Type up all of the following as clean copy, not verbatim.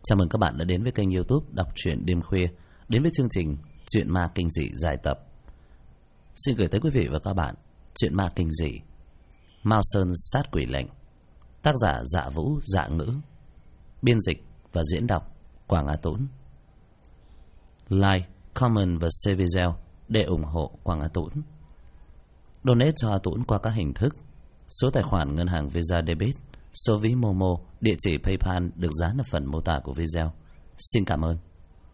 Chào mừng các bạn đã đến với kênh YouTube Đọc truyện đêm khuya, đến với chương trình Truyện ma kinh dị dài tập. Xin gửi tới quý vị và các bạn truyện ma kinh dị Mao Sơn sát quỷ lệnh, tác giả Dạ Vũ Dạ Ngữ, biên dịch và diễn đọc Quảng Á Tún. Like, comment và share video để ủng hộ Quảng Á Tún. Donate cho A Tún qua các hình thức: số tài khoản ngân hàng Visa Debit, số ví Momo, địa chỉ PayPal được dán ở phần mô tả của video. Xin cảm ơn.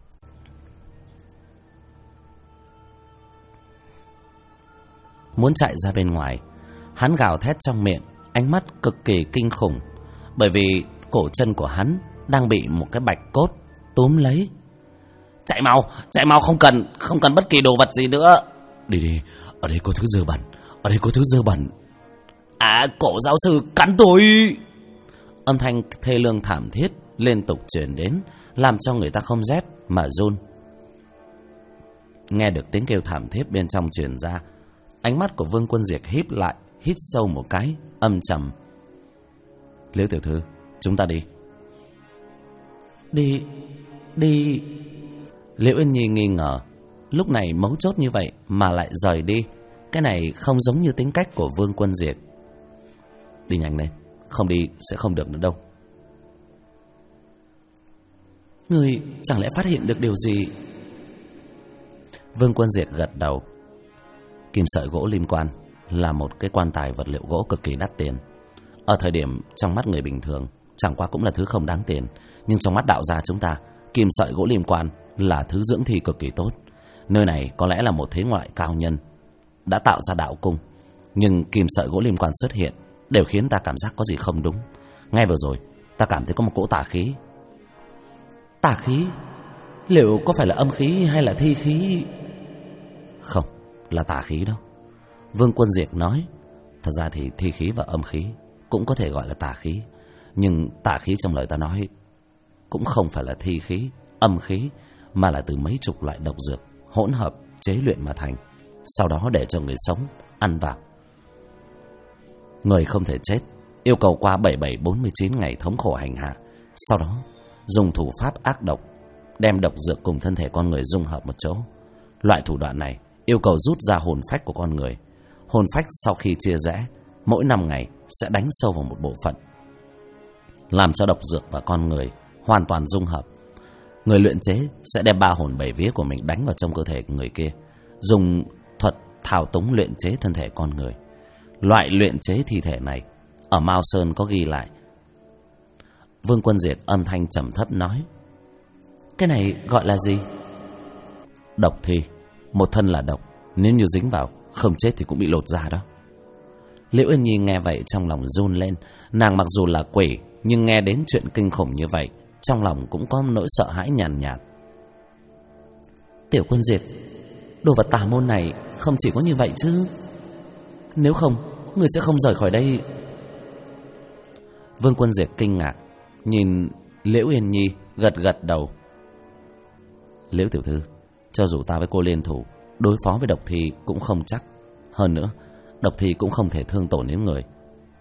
Muốn chạy ra bên ngoài, hắn gào thét trong miệng, ánh mắt cực kỳ kinh khủng, bởi vì cổ chân của hắn đang bị một cái bạch cốt túm lấy. Chạy mau, không cần bất kỳ đồ vật gì nữa. Đi, ở đây có thứ dơ bẩn, À, cổ giáo sư cắn tôi. Âm thanh thê lương thảm thiết liên tục truyền đến, làm cho người ta không rét mà run. Nghe được tiếng kêu thảm thiết bên trong truyền ra, ánh mắt của Vương Quân Diệt híp lại, hít sâu một cái, âm trầm. Liễu tiểu thư, chúng ta đi. Đi. Liễu Yên Nhi nghi ngờ, lúc này mấu chốt như vậy mà lại rời đi, cái này không giống như tính cách của Vương Quân Diệt. Đi nhanh lên, không đi sẽ không được nữa đâu. Người chẳng lẽ phát hiện được điều gì? Vương Quân Diệt gật đầu. Kim sợi gỗ lim quan là một cái quan tài vật liệu gỗ cực kỳ đắt tiền. Ở thời điểm trong mắt người bình thường chẳng qua cũng là thứ không đáng tiền, nhưng trong mắt đạo gia chúng ta, kim sợi gỗ lim quan là thứ dưỡng thi cực kỳ tốt. Nơi này có lẽ là một thế ngoại cao nhân đã tạo ra đạo cung, nhưng kim sợi gỗ lim quan xuất hiện đều khiến ta cảm giác có gì không đúng. Ngay vừa rồi ta cảm thấy có một cỗ tà khí. Tà khí? Liệu có phải là âm khí hay là thi khí? Không, là tà khí đó. Vương Quân Diệt nói. Thật ra thì thi khí và âm khí cũng có thể gọi là tà khí, nhưng tà khí trong lời ta nói cũng không phải là thi khí, âm khí, mà là từ mấy chục loại độc dược hỗn hợp chế luyện mà thành, sau đó để cho người sống ăn vào. Người không thể chết, yêu cầu qua 7749 ngày thống khổ hành hạ, sau đó dùng thủ pháp ác độc đem độc dược cùng thân thể con người dung hợp một chỗ. Loại thủ đoạn này yêu cầu rút ra hồn phách của con người. Hồn phách sau khi chia rẽ, mỗi 5 ngày sẽ đánh sâu vào một bộ phận, làm cho độc dược và con người hoàn toàn dung hợp. Người luyện chế sẽ đem 3 hồn 7 vía của mình đánh vào trong cơ thể người kia, dùng thuật thao túng luyện chế thân thể con người. Loại luyện chế thi thể này ở Mao Sơn có ghi lại. Vương Quân Diệt âm thanh trầm thấp nói. Cái này gọi là gì? Độc thi. Một thân là độc, nếu như dính vào không chết thì cũng bị lột da đó. Liễu Yên Nhi nghe vậy trong lòng run lên. Nàng mặc dù là quỷ, nhưng nghe đến chuyện kinh khủng như vậy, trong lòng cũng có nỗi sợ hãi nhàn nhạt. Tiểu Quân Diệt, đồ vật tà môn này không chỉ có như vậy chứ? Nếu không, người sẽ không rời khỏi đây. Vương Quân Diệt kinh ngạc nhìn Liễu Yên Nhi, gật đầu. Liễu tiểu thư, cho dù ta với cô liên thủ đối phó với độc thi cũng không chắc. Hơn nữa, độc thi cũng không thể thương tổn đến người.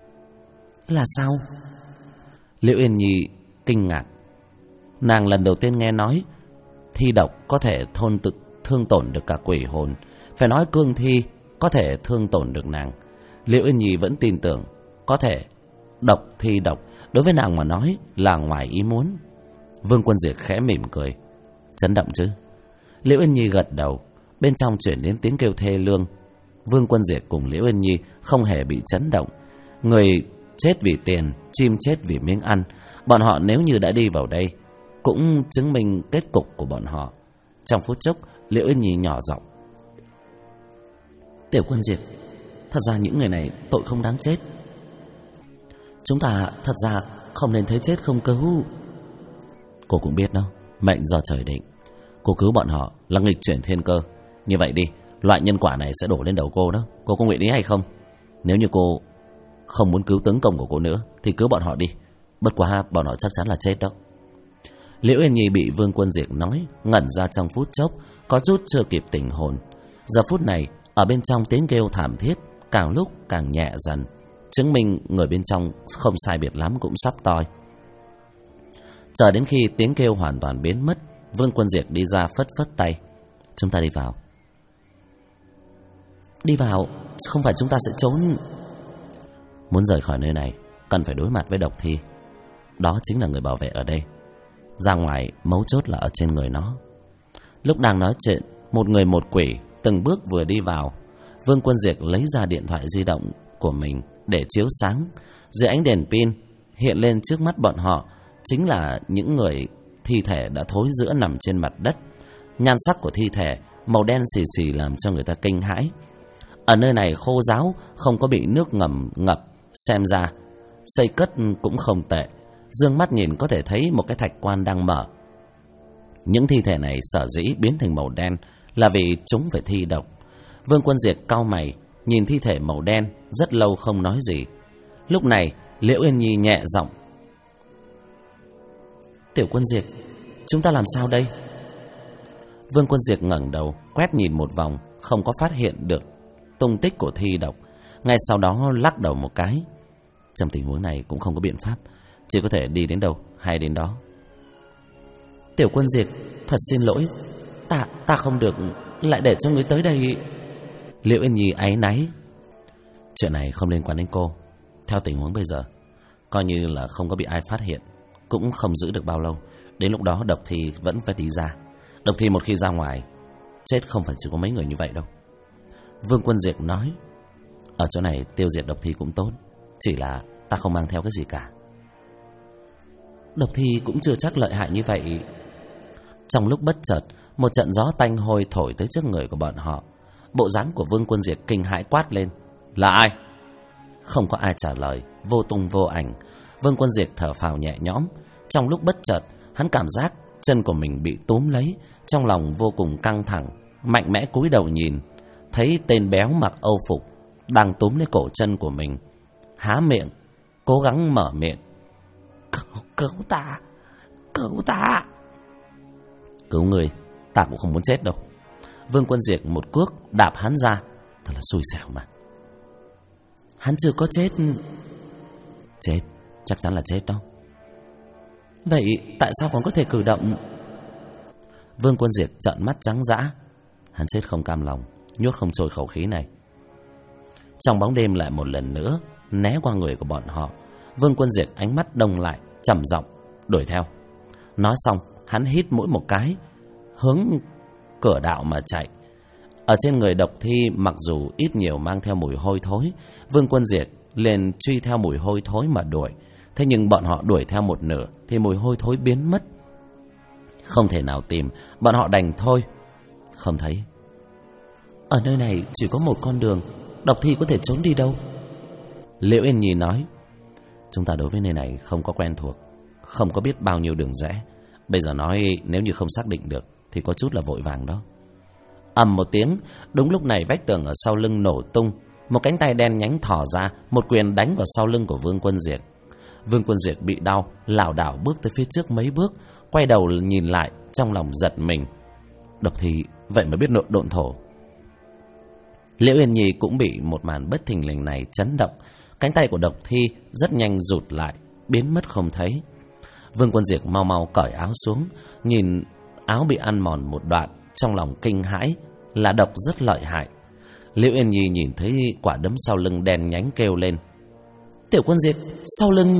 Là sao? Liễu Yên Nhi kinh ngạc. Nàng lần đầu tiên nghe nói thi độc có thể thương tổn được cả quỷ hồn. Phải nói cương thi có thể thương tổn được nàng, Liễu Yên Nhi vẫn tin tưởng có thể. Độc thi độc đối với nàng mà nói là ngoài ý muốn. Vương Quân Diệt khẽ mỉm cười. Chấn động chứ? Liễu Yên Nhi gật đầu. Bên trong chuyển đến tiếng kêu thê lương. Vương Quân Diệt cùng Liễu Yên Nhi không hề bị chấn động. Người chết vì tiền, chim chết vì miếng ăn. Bọn họ nếu như đã đi vào đây cũng chứng minh kết cục của bọn họ. Trong phút chốc, Liễu Yên Nhi nhỏ giọng. Tiểu Quân Diệt, thật ra những người này tội không đáng chết. Chúng ta thật ra không nên thấy chết không cứu. Cô cũng biết đâu, mệnh do trời định. Cô cứu bọn họ là nghịch chuyển thiên cơ. Như vậy đi, loại nhân quả này sẽ đổ lên đầu cô đó. Cô có nguyện ý hay không? Nếu như cô không muốn cứu tướng công của cô nữa thì cứu bọn họ đi. Bất quá bọn họ chắc chắn là chết đó. Liễu Yên Nhi bị Vương Quân Diệt nói ngẩn ra trong phút chốc, có chút chưa kịp tỉnh hồn. Giờ phút này ở bên trong tiếng kêu thảm thiết càng lúc càng nhẹ dần, chứng minh người bên trong không sai biệt lắm cũng sắp toi. Chờ đến khi tiếng kêu hoàn toàn biến mất, Vương Quân Diệt đi ra phất phất tay. Chúng ta đi vào. Đi vào? Không phải chúng ta sẽ trốn? Muốn rời khỏi nơi này, cần phải đối mặt với độc thi. Đó chính là người bảo vệ ở đây. Ra ngoài, mấu chốt là ở trên người nó. Lúc đang nói chuyện, một người một quỷ từng bước vừa đi vào. Vương Quân Diệt lấy ra điện thoại di động của mình để chiếu sáng. Dưới ánh đèn pin hiện lên trước mắt bọn họ chính là những người thi thể đã thối rữa nằm trên mặt đất. Nhan sắc của thi thể màu đen xì xì làm cho người ta kinh hãi. Ở nơi này khô ráo, không có bị nước ngầm ngập, xem ra xây cất cũng không tệ. Dương mắt nhìn có thể thấy một cái thạch quan đang mở. Những thi thể này sở dĩ biến thành màu đen là vì chúng phải thi độc. Vương Quân Diệt cau mày, nhìn thi thể màu đen rất lâu không nói gì. Lúc này Liễu Yên Nhi nhẹ giọng: Tiểu Quân Diệt, chúng ta làm sao đây? Vương Quân Diệt ngẩng đầu quét nhìn một vòng, không có phát hiện được tung tích của thi độc. Ngay sau đó lắc đầu một cái. Trong tình huống này cũng không có biện pháp, chỉ có thể đi đến đâu hay đến đó. Tiểu Quân Diệt, thật xin lỗi, ta không được lại để cho ngươi tới đây. Liễu Yên Nhi áy náy. Chuyện này không liên quan đến cô. Theo tình huống bây giờ, coi như là không có bị ai phát hiện, cũng không giữ được bao lâu. Đến lúc đó độc thi vẫn phải đi ra. Độc thi một khi ra ngoài, chết không phải chỉ có mấy người như vậy đâu. Vương Quân Diệt nói: Ở chỗ này tiêu diệt độc thi cũng tốt, chỉ là ta không mang theo cái gì cả. Độc thi cũng chưa chắc lợi hại như vậy. Trong lúc bất chợt, một trận gió tanh hôi thổi tới trước người của bọn họ. Bộ dáng của Vương Quân Diệt kinh hãi quát lên: Là ai? Không có ai trả lời, vô tung vô ảnh. Vương Quân Diệt thở phào nhẹ nhõm. Trong lúc bất chợt, hắn cảm giác chân của mình bị túm lấy, trong lòng vô cùng căng thẳng, mạnh mẽ cúi đầu nhìn, thấy tên béo mặc âu phục đang túm lấy cổ chân của mình. Há miệng, cố gắng mở miệng: Cứu ta, cứu ta. Cứu người, ta cũng không muốn chết đâu. Vương Quân Diệt một cước đạp hắn ra. Thật là xui xẻo mà. Hắn chưa có chết. Chết, chắc chắn là chết đâu. Vậy tại sao còn có thể cử động? Vương Quân Diệt trợn mắt trắng dã. Hắn chết không cam lòng, nhốt không trôi khẩu khí này. Trong bóng đêm lại một lần nữa né qua người của bọn họ. Vương Quân Diệt ánh mắt đông lại, trầm giọng đuổi theo. Nói xong, hắn hít mũi một cái, hướng cửa đạo mà chạy. Ở trên người độc thi mặc dù ít nhiều mang theo mùi hôi thối, Vương Quân Diệt liền truy theo mùi hôi thối mà đuổi. Thế nhưng bọn họ đuổi theo một nửa thì mùi hôi thối biến mất. Không thể nào tìm, bọn họ đành thôi. Không thấy. Ở nơi này chỉ có một con đường, độc thi có thể trốn đi đâu? Liễu Yên Nhi nói: Chúng ta đối với nơi này không có quen thuộc, không có biết bao nhiêu đường rẽ. Bây giờ nói nếu như không xác định được thì có chút là vội vàng đó. Ầm một tiếng, đúng lúc này vách tường ở sau lưng nổ tung. Một cánh tay đen nhánh thò ra, một quyền đánh vào sau lưng của Vương Quân Diệt. Vương Quân Diệt bị đau, lảo đảo bước tới phía trước mấy bước, quay đầu nhìn lại, trong lòng giật mình. Độc thi vậy mà biết độn thổ. Liễu Yên Nhi cũng bị một màn bất thình lình này chấn động. Cánh tay của độc thi rất nhanh rụt lại, biến mất không thấy. Vương Quân Diệt mau mau cởi áo xuống, nhìn áo bị ăn mòn một đoạn, trong lòng kinh hãi, là độc rất lợi hại. Liễu Yên Nhi nhìn thấy quả đấm sau lưng đen nhánh kêu lên: Tiểu Quân Diệt, sau lưng.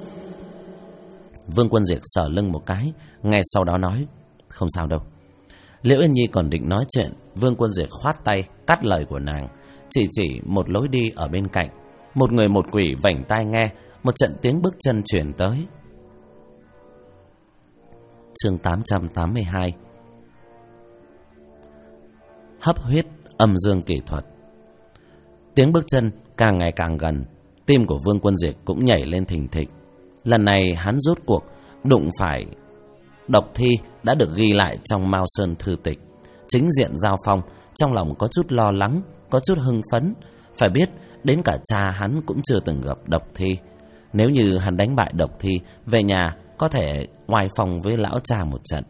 Vương Quân Diệt sờ lưng một cái, ngay sau đó nói: Không sao đâu. Liễu Yên Nhi còn định nói chuyện, Vương Quân Diệt khoát tay cắt lời của nàng, chỉ một lối đi ở bên cạnh. Một người một quỷ vảnh tai nghe, một trận tiếng bước chân truyền tới. Chương 882. Hấp huyết âm dương kỹ thuật. Tiếng bước chân càng ngày càng gần, tim của Vương Quân Diệt cũng nhảy lên thình thịch. Lần này hắn rốt cuộc đụng phải độc thi đã được ghi lại trong Mao Sơn thư tịch. Chính diện giao phong, trong lòng có chút lo lắng, có chút hưng phấn. Phải biết, đến cả cha hắn cũng chưa từng gặp độc thi. Nếu như hắn đánh bại độc thi, về nhà có thể oai phong với lão cha một trận.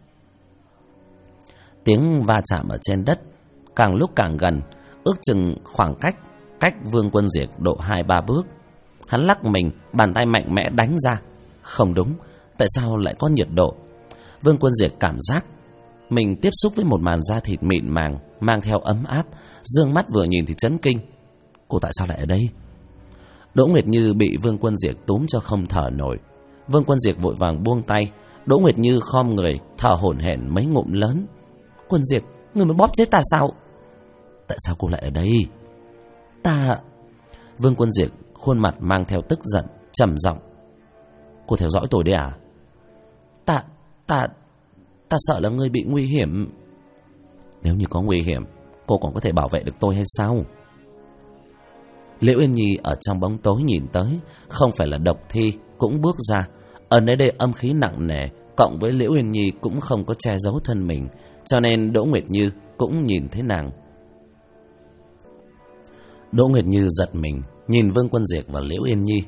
Tiếng va chạm ở trên đất càng lúc càng gần, ước chừng khoảng cách Vương Quân Diệt độ 2-3 bước. Hắn lắc mình, bàn tay mạnh mẽ đánh ra. Không đúng, Tại sao lại có nhiệt độ? Vương Quân Diệt cảm giác mình tiếp xúc với một màn da thịt mịn màng, mang theo ấm áp. Dương mắt vừa nhìn thì chấn kinh. Cô tại sao lại ở đây? Đỗ Nguyệt Như bị Vương Quân Diệt túm cho không thở nổi. Vương Quân Diệt vội vàng buông tay. Đỗ Nguyệt Như khom người, thở hổn hển mấy ngụm lớn. Quân Diệt, người mới bóp chết ta sao? Tại sao cô lại ở đây? Ta... Vương Quân Diệt khuôn mặt mang theo tức giận, trầm giọng. Cô theo dõi tôi đấy à? Ta sợ là ngươi bị nguy hiểm. Nếu như có nguy hiểm, cô còn có thể bảo vệ được tôi hay sao? Liễu Yên Nhi ở trong bóng tối nhìn tới, không phải là độc thi cũng bước ra. Ở nơi đây âm khí nặng nề, cộng với Liễu Yên Nhi cũng không có che giấu thân mình, cho nên Đỗ Nguyệt Như cũng nhìn thấy nàng. Đỗ Nguyệt Như giật mình, nhìn Vương Quân Diệt và Liễu Yên Nhi.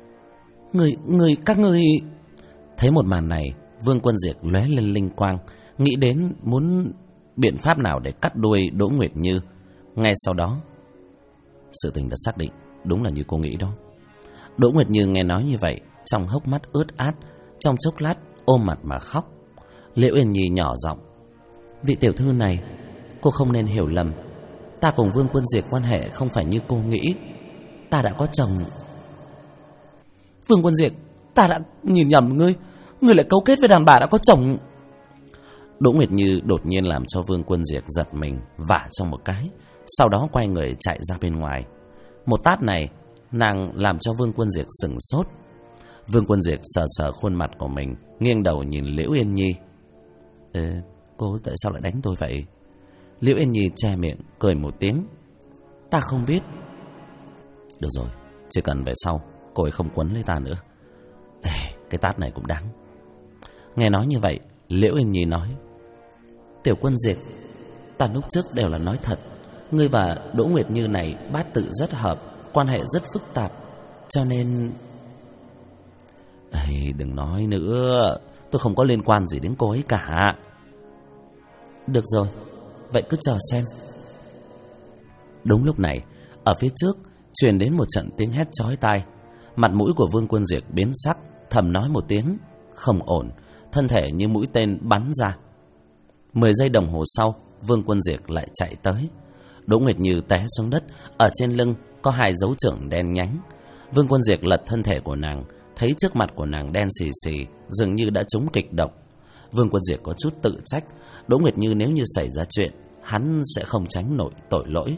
Các ngươi... Thấy một màn này, Vương Quân Diệt lóe lên linh quang, nghĩ đến muốn biện pháp nào để cắt đuôi Đỗ Nguyệt Như. Ngay sau đó, sự tình đã xác định, đúng là như cô nghĩ đó. Đỗ Nguyệt Như nghe nói như vậy, trong hốc mắt ướt át, trong chốc lát ôm mặt mà khóc. Liễu Yên Nhi nhỏ giọng. Vị tiểu thư này, cô không nên hiểu lầm. Ta cùng Vương Quân Diệt quan hệ không phải như cô nghĩ. Ta đã có chồng. Vương Quân Diệt, ta đã nhìn nhầm ngươi. Ngươi lại cấu kết với đàn bà đã có chồng. Đỗ Nguyệt Như đột nhiên làm cho Vương Quân Diệt giật mình, vả trong một cái. Sau đó quay người chạy ra bên ngoài. Một tát này, nàng làm cho Vương Quân Diệt sửng sốt. Vương Quân Diệt sờ sờ khuôn mặt của mình, nghiêng đầu nhìn Liễu Yên Nhi. Cô tại sao lại đánh tôi vậy? Liễu Yên Nhi che miệng, cười một tiếng. Ta không biết. Được rồi, chỉ cần về sau cô ấy không quấn lấy ta nữa. Cái tát này cũng đáng. Nghe nói như vậy, Liễu Yên Nhi nói. Tiểu Quân Diệt, ta lúc trước đều là nói thật. Ngươi và Đỗ Nguyệt Như này bát tự rất hợp, quan hệ rất phức tạp, cho nên... Đừng nói nữa, tôi không có liên quan gì đến cô ấy cả. Được rồi, vậy cứ chờ xem. Đúng lúc này, ở phía trước truyền đến một trận tiếng hét chói tai. Mặt mũi của Vương Quân Diệt biến sắc, thầm nói một tiếng không ổn, thân thể như mũi tên bắn ra. 10 giây đồng hồ sau, Vương Quân Diệt lại chạy tới. Đỗ Nguyệt Như té xuống đất, ở trên lưng có 2 dấu chưởng đen nhánh. Vương Quân Diệt lật thân thể của nàng, thấy trước mặt của nàng đen xì xì, dường như đã trúng kịch độc. Vương Quân Diệt có chút tự trách, Đỗ Nguyệt Như nếu như xảy ra chuyện, hắn sẽ không tránh nổi tội lỗi.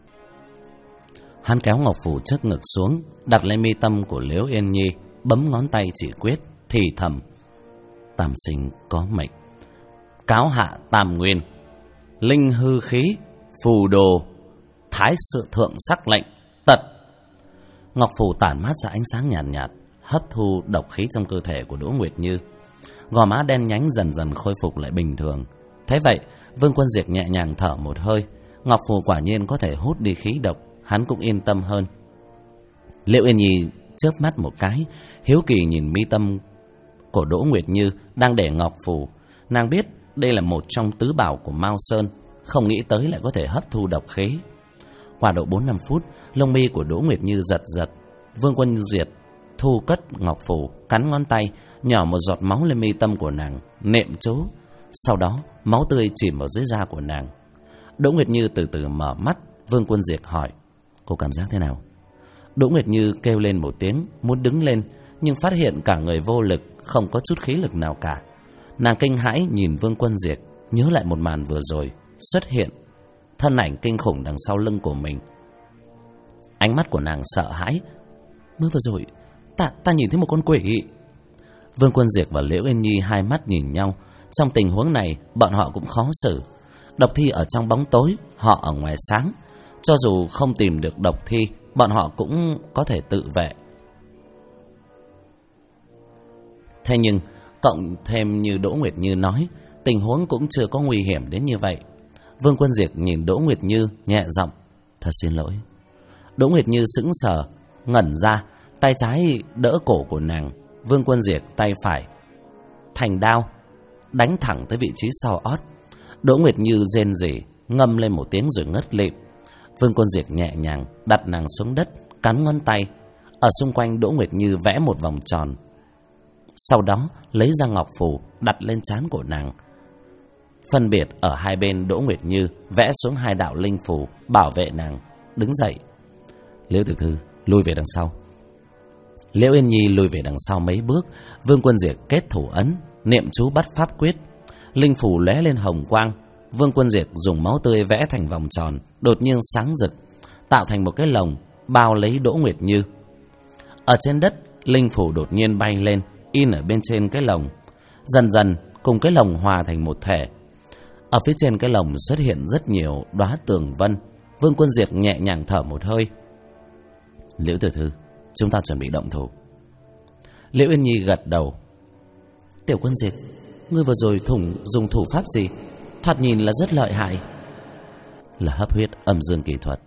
Hắn kéo ngọc phù trước ngực xuống, đặt lên mi tâm của Liễu Yên Nhi, bấm ngón tay chỉ quyết, thì thầm. Tam sinh có mệnh, cáo hạ tam nguyên, linh hư khí, phù đồ, thái sự thượng sắc lệnh, tật. Ngọc phù tản mát ra ánh sáng nhàn nhạt, hấp thu độc khí trong cơ thể của Đỗ Nguyệt Như. Gò má đen nhánh dần dần khôi phục lại bình thường. Thế vậy, Vương Quân Diệt nhẹ nhàng thở một hơi. Ngọc phù quả nhiên có thể hút đi khí độc, hắn cũng yên tâm hơn. Liễu Yên Nhi chớp mắt một cái, hiếu kỳ nhìn mi tâm của Đỗ Nguyệt Như đang để ngọc phù. Nàng biết đây là một trong tứ bảo của Mao Sơn, không nghĩ tới lại có thể hấp thu độc khí. Qua độ 4-5 phút, lông mi của Đỗ Nguyệt Như giật giật. Vương Quân Diệt thu cất ngọc phù, cắn ngón tay, nhỏ một giọt máu lên mi tâm của nàng, niệm chú. Sau đó, máu tươi chìm vào dưới da của nàng. Đỗ Nguyệt Như từ từ mở mắt. Vương Quân Diệt hỏi, cô cảm giác thế nào? Đỗ Nguyệt Như kêu lên một tiếng, muốn đứng lên, nhưng phát hiện cả người vô lực, không có chút khí lực nào cả. Nàng kinh hãi nhìn Vương Quân Diệt, nhớ lại một màn vừa rồi xuất hiện thân ảnh kinh khủng đằng sau lưng của mình. Ánh mắt của nàng sợ hãi. Mới vừa rồi ta nhìn thấy một con quỷ. Vương Quân Diệt và Liễu Yên Nhi hai mắt nhìn nhau. Trong tình huống này, bọn họ cũng khó xử. Độc thi ở trong bóng tối, họ ở ngoài sáng. Cho dù không tìm được độc thi, bọn họ cũng có thể tự vệ. Thế nhưng, cộng thêm như Đỗ Nguyệt Như nói, tình huống cũng chưa có nguy hiểm đến như vậy. Vương Quân Diệt nhìn Đỗ Nguyệt Như nhẹ giọng, thật xin lỗi. Đỗ Nguyệt Như sững sờ, ngẩn ra, tay trái đỡ cổ của nàng. Vương Quân Diệt tay phải thành đao, đánh thẳng tới vị trí sau ót. Đỗ Nguyệt Như rên rỉ, ngâm lên một tiếng rồi ngất lịm. Vương Quân Diệt nhẹ nhàng đặt nàng xuống đất, cắn ngón tay. Ở xung quanh Đỗ Nguyệt Như vẽ một vòng tròn. sau đó lấy ra ngọc phù đặt lên trán của nàng. Phân biệt ở hai bên Đỗ Nguyệt Như vẽ xuống 2 đạo linh phù bảo vệ nàng. Đứng dậy. Liễu tiểu thư lui về đằng sau. Liễu Yên Nhi lùi về đằng sau mấy bước. Vương Quân Diệt kết thủ ấn, niệm chú bắt pháp quyết. Linh phù lóe lên hồng quang. Vương Quân Diệt dùng máu tươi vẽ thành vòng tròn, đột nhiên sáng rực, tạo thành một cái lồng bao lấy Đỗ Nguyệt Như. Ở trên đất, linh phù đột nhiên bay lên, in ở bên trên cái lồng, dần dần cùng cái lồng hòa thành một thể. Ở phía trên cái lồng xuất hiện rất nhiều đóa tường vân. Vương Quân Diệt nhẹ nhàng thở một hơi. Liễu tiểu thư, chúng ta chuẩn bị động thủ. Liễu Yên Nhi gật đầu. Tiểu Quân Diệt, ngươi vừa rồi dùng thủ pháp gì? Thoạt nhìn là rất lợi hại. Là hấp huyết âm dương kỳ thuật.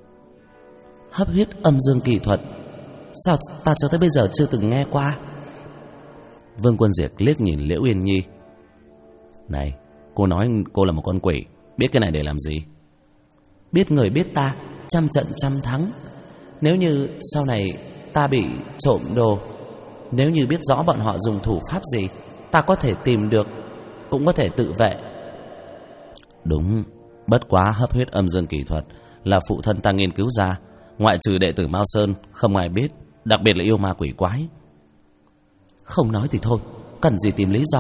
Hấp huyết âm dương kỳ thuật? Sao ta cho tới bây giờ chưa từng nghe qua? Vương Quân Diệt liếc nhìn Liễu Yên Nhi. Này, cô nói cô là một con quỷ, biết cái này để làm gì? Biết người biết ta, trăm trận trăm thắng. Nếu như sau này ta bị trộm đồ, nếu như biết rõ bọn họ dùng thủ pháp gì, ta có thể tìm được, cũng có thể tự vệ. Đúng, bất quá hấp huyết âm dương kỳ thuật là phụ thân ta nghiên cứu ra, ngoại trừ đệ tử Mao Sơn không ai biết, đặc biệt là yêu ma quỷ quái. Không nói thì thôi, cần gì tìm lý do?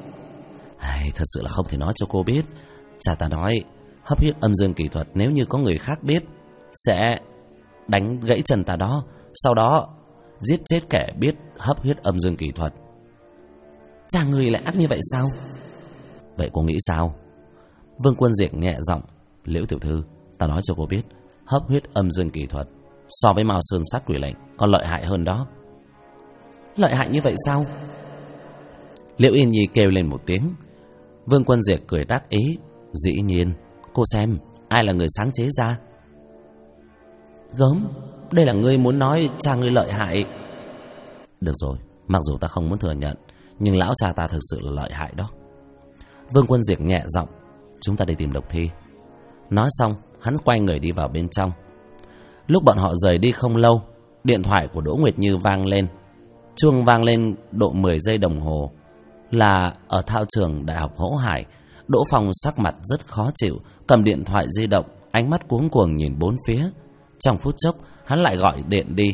Thật sự là không thể nói cho cô biết. Cha ta nói hấp huyết âm dương kỳ thuật nếu như có người khác biết sẽ đánh gãy chân ta đó, sau đó giết chết kẻ biết hấp huyết âm dương kỳ thuật. Cha người lại ác như vậy sao? Vậy cô nghĩ sao? Vương Quân Diệt nhẹ giọng. Liễu tiểu thư, ta nói cho cô biết, hấp huyết âm dương kỳ thuật so với Mao Sơn sát quỷ lệnh còn lợi hại hơn đó. Lợi hại như vậy sao? Liễu Yên Nhi kêu lên một tiếng. Vương Quân Diệt cười đắc ý. Dĩ nhiên, cô xem ai là người sáng chế ra. Gớm, đây là ngươi muốn nói cha ngươi lợi hại. Được rồi, mặc dù ta không muốn thừa nhận, nhưng lão cha ta thực sự là lợi hại đó. Vương Quân Diệt nhẹ giọng. Chúng ta đi tìm độc thi. Nói xong, hắn quay người đi vào bên trong. Lúc bọn họ rời đi không lâu, điện thoại của Đỗ Nguyệt Như vang lên. Chuông vang lên độ 10 giây đồng hồ. Là ở thao trường Đại học Hỗ Hải. Đỗ Phong sắc mặt rất khó chịu, cầm điện thoại di động, ánh mắt cuống cuồng nhìn bốn phía. Trong phút chốc, hắn lại gọi điện đi.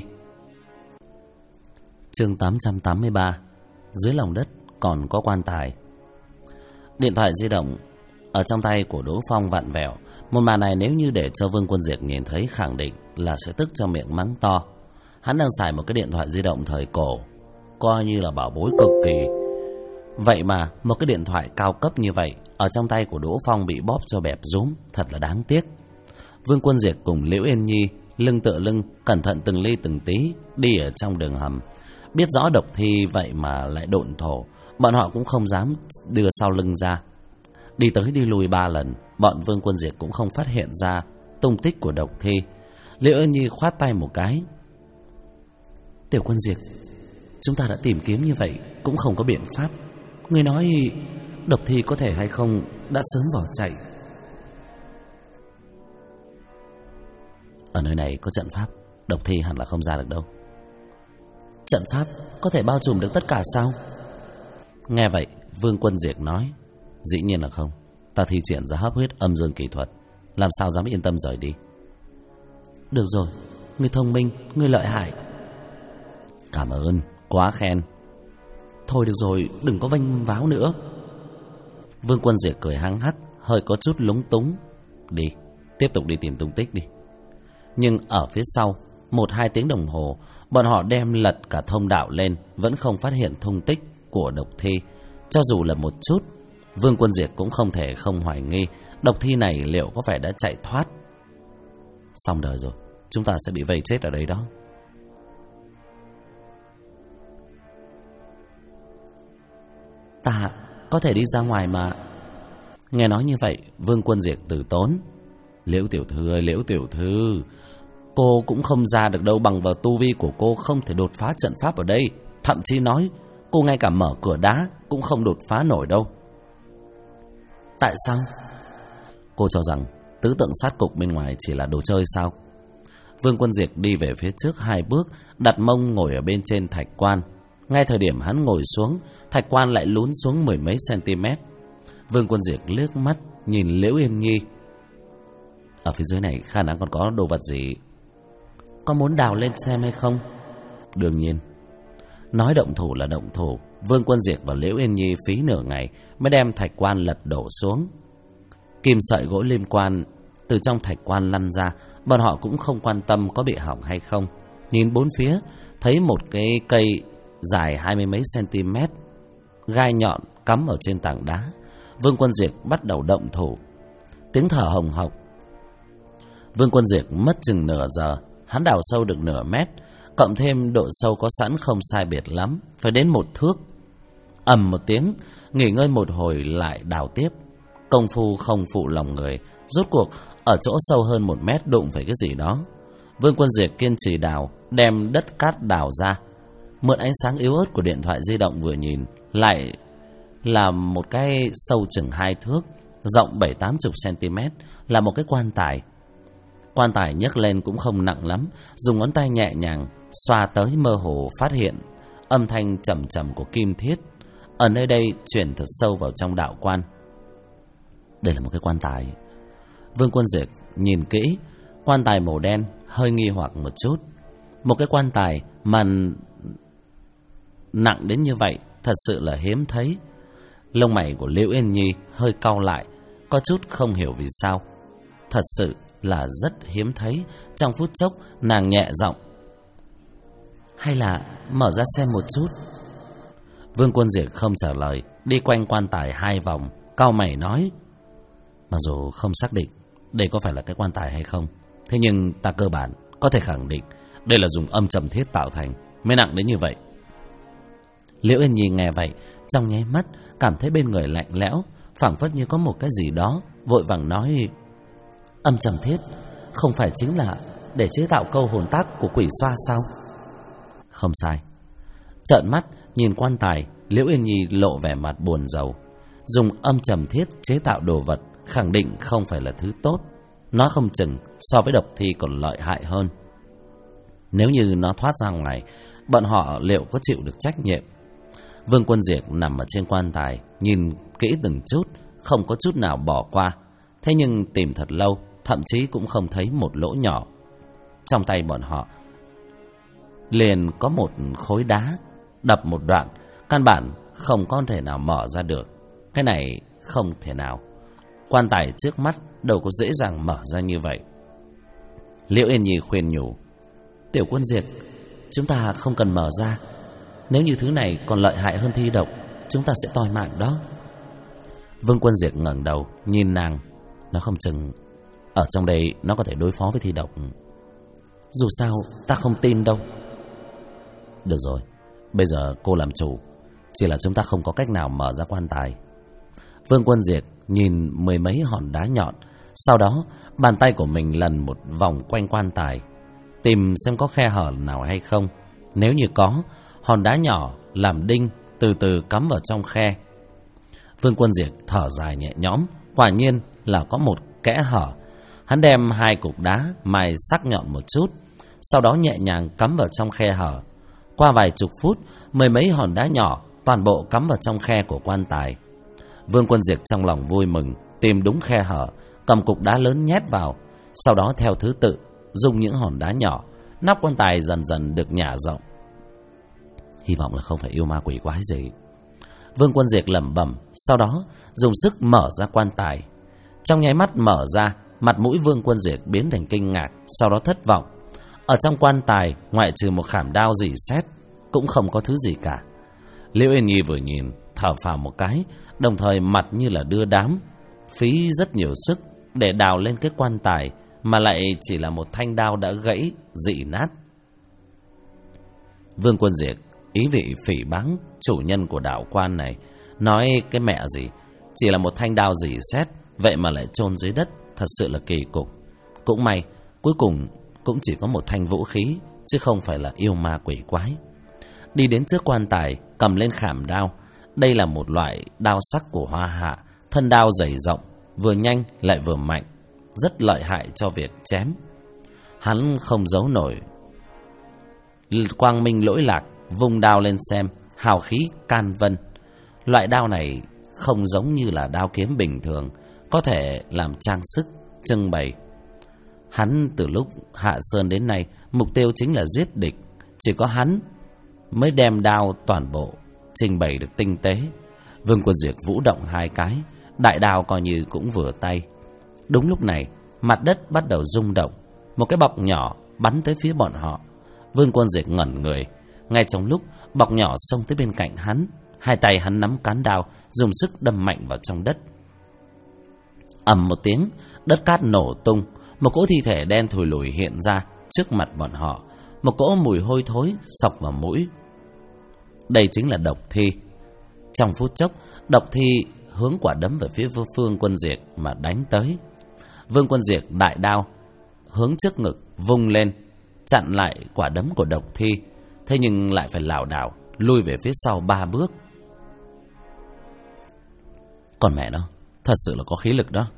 Chương 883. Dưới lòng đất còn có quan tài. Điện thoại di động ở trong tay của Đỗ Phong vặn vẹo. Một màn này nếu như để cho Vương Quân Diệt nhìn thấy, khẳng định là sẽ tức cho miệng mắng to. Hắn đang xài một cái điện thoại di động thời cổ, coi như là bảo bối cực kỳ. Vậy mà một cái điện thoại cao cấp như vậy ở trong tay của Đỗ Phong bị bóp cho bẹp rúm, thật là đáng tiếc. Vương Quân Diệt cùng Liễu Yên Nhi lưng tựa lưng, cẩn thận từng ly từng tí đi ở trong đường hầm. Biết rõ độc thi vậy mà lại độn thổ, bọn họ cũng không dám đưa sau lưng ra. Đi tới đi lui 3 lần, bọn Vương Quân Diệt cũng không phát hiện ra tung tích của độc thi. Liễu Yên Nhi khoát tay một cái. Tiểu Quân Diệt, chúng ta đã tìm kiếm như vậy cũng không có biện pháp. Ngươi nói độc thi có thể hay không đã sớm bỏ chạy. Ở nơi này có trận pháp, độc thi hẳn là không ra được đâu. Trận pháp có thể bao trùm được tất cả sao? Nghe vậy, Vương Quân Diệt nói. Dĩ nhiên là không. Ta thi triển ra hấp huyết âm dương kỳ thuật, làm sao dám yên tâm rời đi. Được rồi, ngươi thông minh, ngươi lợi hại. Cảm ơn, quá khen. Thôi được rồi, đừng có vênh váo nữa. Vương Quân Diệt cười hăng hắc, hơi có chút lúng túng. Đi, tiếp tục đi tìm tung tích đi. Nhưng ở phía sau 1-2 tiếng đồng hồ, bọn họ đem lật cả thông đạo lên, vẫn không phát hiện tung tích của độc thi. Cho dù là một chút, Vương Quân Diệt cũng không thể không hoài nghi độc thi này liệu có phải đã chạy thoát. Xong đời rồi, chúng ta sẽ bị vây chết ở đây đó. Ta có thể đi ra ngoài mà. Nghe nói như vậy, Vương Quân Diệt từ tốn. Liễu tiểu thư ơi, Liễu tiểu thư, cô cũng không ra được đâu, bằng vào tu vi của cô không thể đột phá trận pháp ở đây. Thậm chí nói cô ngay cả mở cửa đá cũng không đột phá nổi đâu. Tại sao? Cô cho rằng tứ tượng sát cục bên ngoài chỉ là đồ chơi sao? Vương Quân Diệt đi về phía trước 2 bước, đặt mông ngồi ở bên trên thạch quan. Ngay thời điểm hắn ngồi xuống, thạch quan lại lún xuống mười mấy cm. Vương Quân Diệt liếc mắt nhìn Liễu Yên Nhi. Ở phía dưới này khả năng còn có đồ vật gì? Có muốn đào lên xem hay không? Đương nhiên. Nói động thủ là động thủ. Vương Quân Diệt và Liễu Yên Nhi phí nửa ngày mới đem thạch quan lật đổ xuống. Kim sợi gỗ liên quan từ trong thạch quan lăn ra. Bọn họ cũng không quan tâm có bị hỏng hay không. Nhìn bốn phía, thấy một cái cây dài 20 mấy cm, gai nhọn cắm ở trên tảng đá. Vương Quân Diệt bắt đầu động thủ. Tiếng thở hồng hộc. Vương Quân Diệt mất chừng nửa giờ. Hắn đào sâu được nửa mét, cộng thêm độ sâu có sẵn không sai biệt lắm, phải đến 1 thước. Ầm một tiếng, nghỉ ngơi một hồi lại đào tiếp. Công phu không phụ lòng người, rốt cuộc ở chỗ sâu hơn 1 mét đụng phải cái gì đó. Vương Quân Diệt kiên trì đào, đem đất cát đào ra. Mượn ánh sáng yếu ớt của điện thoại di động vừa nhìn, lại là một cái sâu chừng 2 thước, rộng 7-80 cm, là một cái quan tài. Quan tài nhấc lên cũng không nặng lắm, dùng ngón tay nhẹ nhàng xoa tới mơ hồ phát hiện âm thanh trầm trầm của kim thiết. Ở nơi đây chuyển thật sâu vào trong đạo quan. Đây là một cái quan tài. Vương Quân Diệt nhìn kỹ, quan tài màu đen, hơi nghi hoặc một chút. Một cái quan tài mà nặng đến như vậy thật sự là hiếm thấy. Lông mày của Liễu Yên Nhi hơi cau lại, có chút không hiểu vì sao. Thật sự là rất hiếm thấy. Trong phút chốc nàng nhẹ giọng: hay là mở ra xem một chút? Vương Quân Diệt không trả lời, đi quanh quan tài 2 vòng, cau mày nói: mặc dù không xác định đây có phải là cái quan tài hay không, thế nhưng ta cơ bản có thể khẳng định đây là dùng âm trầm thiết tạo thành, mới nặng đến như vậy. Liễu Yên Nhi nghe vậy, trong nháy mắt cảm thấy bên người lạnh lẽo, phảng phất như có một cái gì đó, vội vàng nói: âm trầm thiết không phải chính là để chế tạo câu hồn tác của quỷ xoa sao? Không sai. Trợn mắt nhìn quan tài, Liễu Yên Nhi lộ vẻ mặt buồn rầu. Dùng âm trầm thiết chế tạo đồ vật khẳng định không phải là thứ tốt. Nó không chừng so với độc thi còn lợi hại hơn. Nếu như nó thoát ra ngoài, bọn họ liệu có chịu được trách nhiệm? Vương Quân Diệt nằm ở trên quan tài, nhìn kỹ từng chút, không có chút nào bỏ qua. Thế nhưng tìm thật lâu, thậm chí cũng không thấy một lỗ nhỏ. Trong tay bọn họ liền có một khối đá, đập một đoạn, căn bản không có thể nào mở ra được. Cái này không thể nào. Quan tài trước mắt đâu có dễ dàng mở ra như vậy. Liễu Yên Nhi khuyên nhủ: Tiểu Quân Diệt, chúng ta không cần mở ra. Nếu như thứ này còn lợi hại hơn thi độc, chúng ta sẽ toi mạng đó. Vương Quân Diệt ngẩng đầu nhìn nàng. Nó không chừng ở trong đây nó có thể đối phó với thi độc. Dù sao ta không tin đâu. Được rồi, bây giờ cô làm chủ. Chỉ là chúng ta không có cách nào mở ra quan tài. Vương Quân Diệt nhìn 10 mấy hòn đá nhọn. Sau đó bàn tay của mình lần một vòng quanh quan tài, tìm xem có khe hở nào hay không. Nếu như có, hòn đá nhỏ làm đinh từ từ cắm vào trong khe. Vương Quân Diệt thở dài nhẹ nhõm. Quả nhiên là có một kẽ hở. Hắn đem 2 cục đá mài sắc nhọn một chút, sau đó nhẹ nhàng cắm vào trong khe hở. Qua vài chục phút, 10 mấy hòn đá nhỏ toàn bộ cắm vào trong khe của quan tài. Vương Quân Diệt trong lòng vui mừng, tìm đúng khe hở, cầm cục đá lớn nhét vào. Sau đó theo thứ tự dùng những hòn đá nhỏ, nắp quan tài dần dần được nhả rộng. Hy vọng là không phải yêu ma quỷ quái gì. Vương Quân Diệt lẩm bẩm, sau đó dùng sức mở ra quan tài. Trong nháy mắt mở ra, mặt mũi Vương Quân Diệt biến thành kinh ngạc, sau đó thất vọng. Ở trong quan tài, ngoại trừ một khảm đao rỉ sét, cũng không có thứ gì cả. Liễu Yên Nhi vừa nhìn, thở phào một cái, đồng thời mặt như là đưa đám. Phí rất nhiều sức để đào lên cái quan tài, mà lại chỉ là một thanh đao đã gãy, rỉ nát. Vương Quân Diệt ý vị phỉ báng chủ nhân của đạo quan này, nói cái mẹ gì, chỉ là một thanh đao rỉ sét, vậy mà lại chôn dưới đất, thật sự là kỳ cục. Cũng may, cuối cùng cũng chỉ có một thanh vũ khí, chứ không phải là yêu ma quỷ quái. Đi đến trước quan tài, cầm lên khảm đao. Đây là một loại đao sắc của Hoa Hạ, thân đao dày rộng, vừa nhanh lại vừa mạnh, rất lợi hại cho việc chém. Hắn không giấu nổi quang minh lỗi lạc, vung đao lên xem, hào khí can vân. Loại đao này không giống như là đao kiếm bình thường, có thể làm trang sức, trưng bày. Hắn từ lúc hạ sơn đến nay, mục tiêu chính là giết địch. Chỉ có hắn mới đem đao toàn bộ trình bày được tinh tế. Vương Quân Diệt vũ động hai cái, đại đao coi như cũng vừa tay. Đúng lúc này, mặt đất bắt đầu rung động, một cái bọc nhỏ bắn tới phía bọn họ. Vương Quân Diệt ngẩn người. Ngay trong lúc bọc nhỏ xông tới bên cạnh hắn, hai tay hắn nắm cán đao, dùng sức đâm mạnh vào trong đất. ầm một tiếng, đất cát nổ tung, một cỗ thi thể đen thùi lùi hiện ra trước mặt bọn họ. Một cỗ mùi hôi thối xộc vào mũi. Đây chính là độc thi. Trong phút chốc, độc thi hướng quả đấm về phía Vương Quân Diệt mà đánh tới. Vương Quân Diệt đại đao hướng trước ngực vung lên, chặn lại quả đấm của độc thi. Thế nhưng lại phải lảo đảo lui về phía sau 3 bước. Còn mẹ nó, thật sự là có khí lực đó.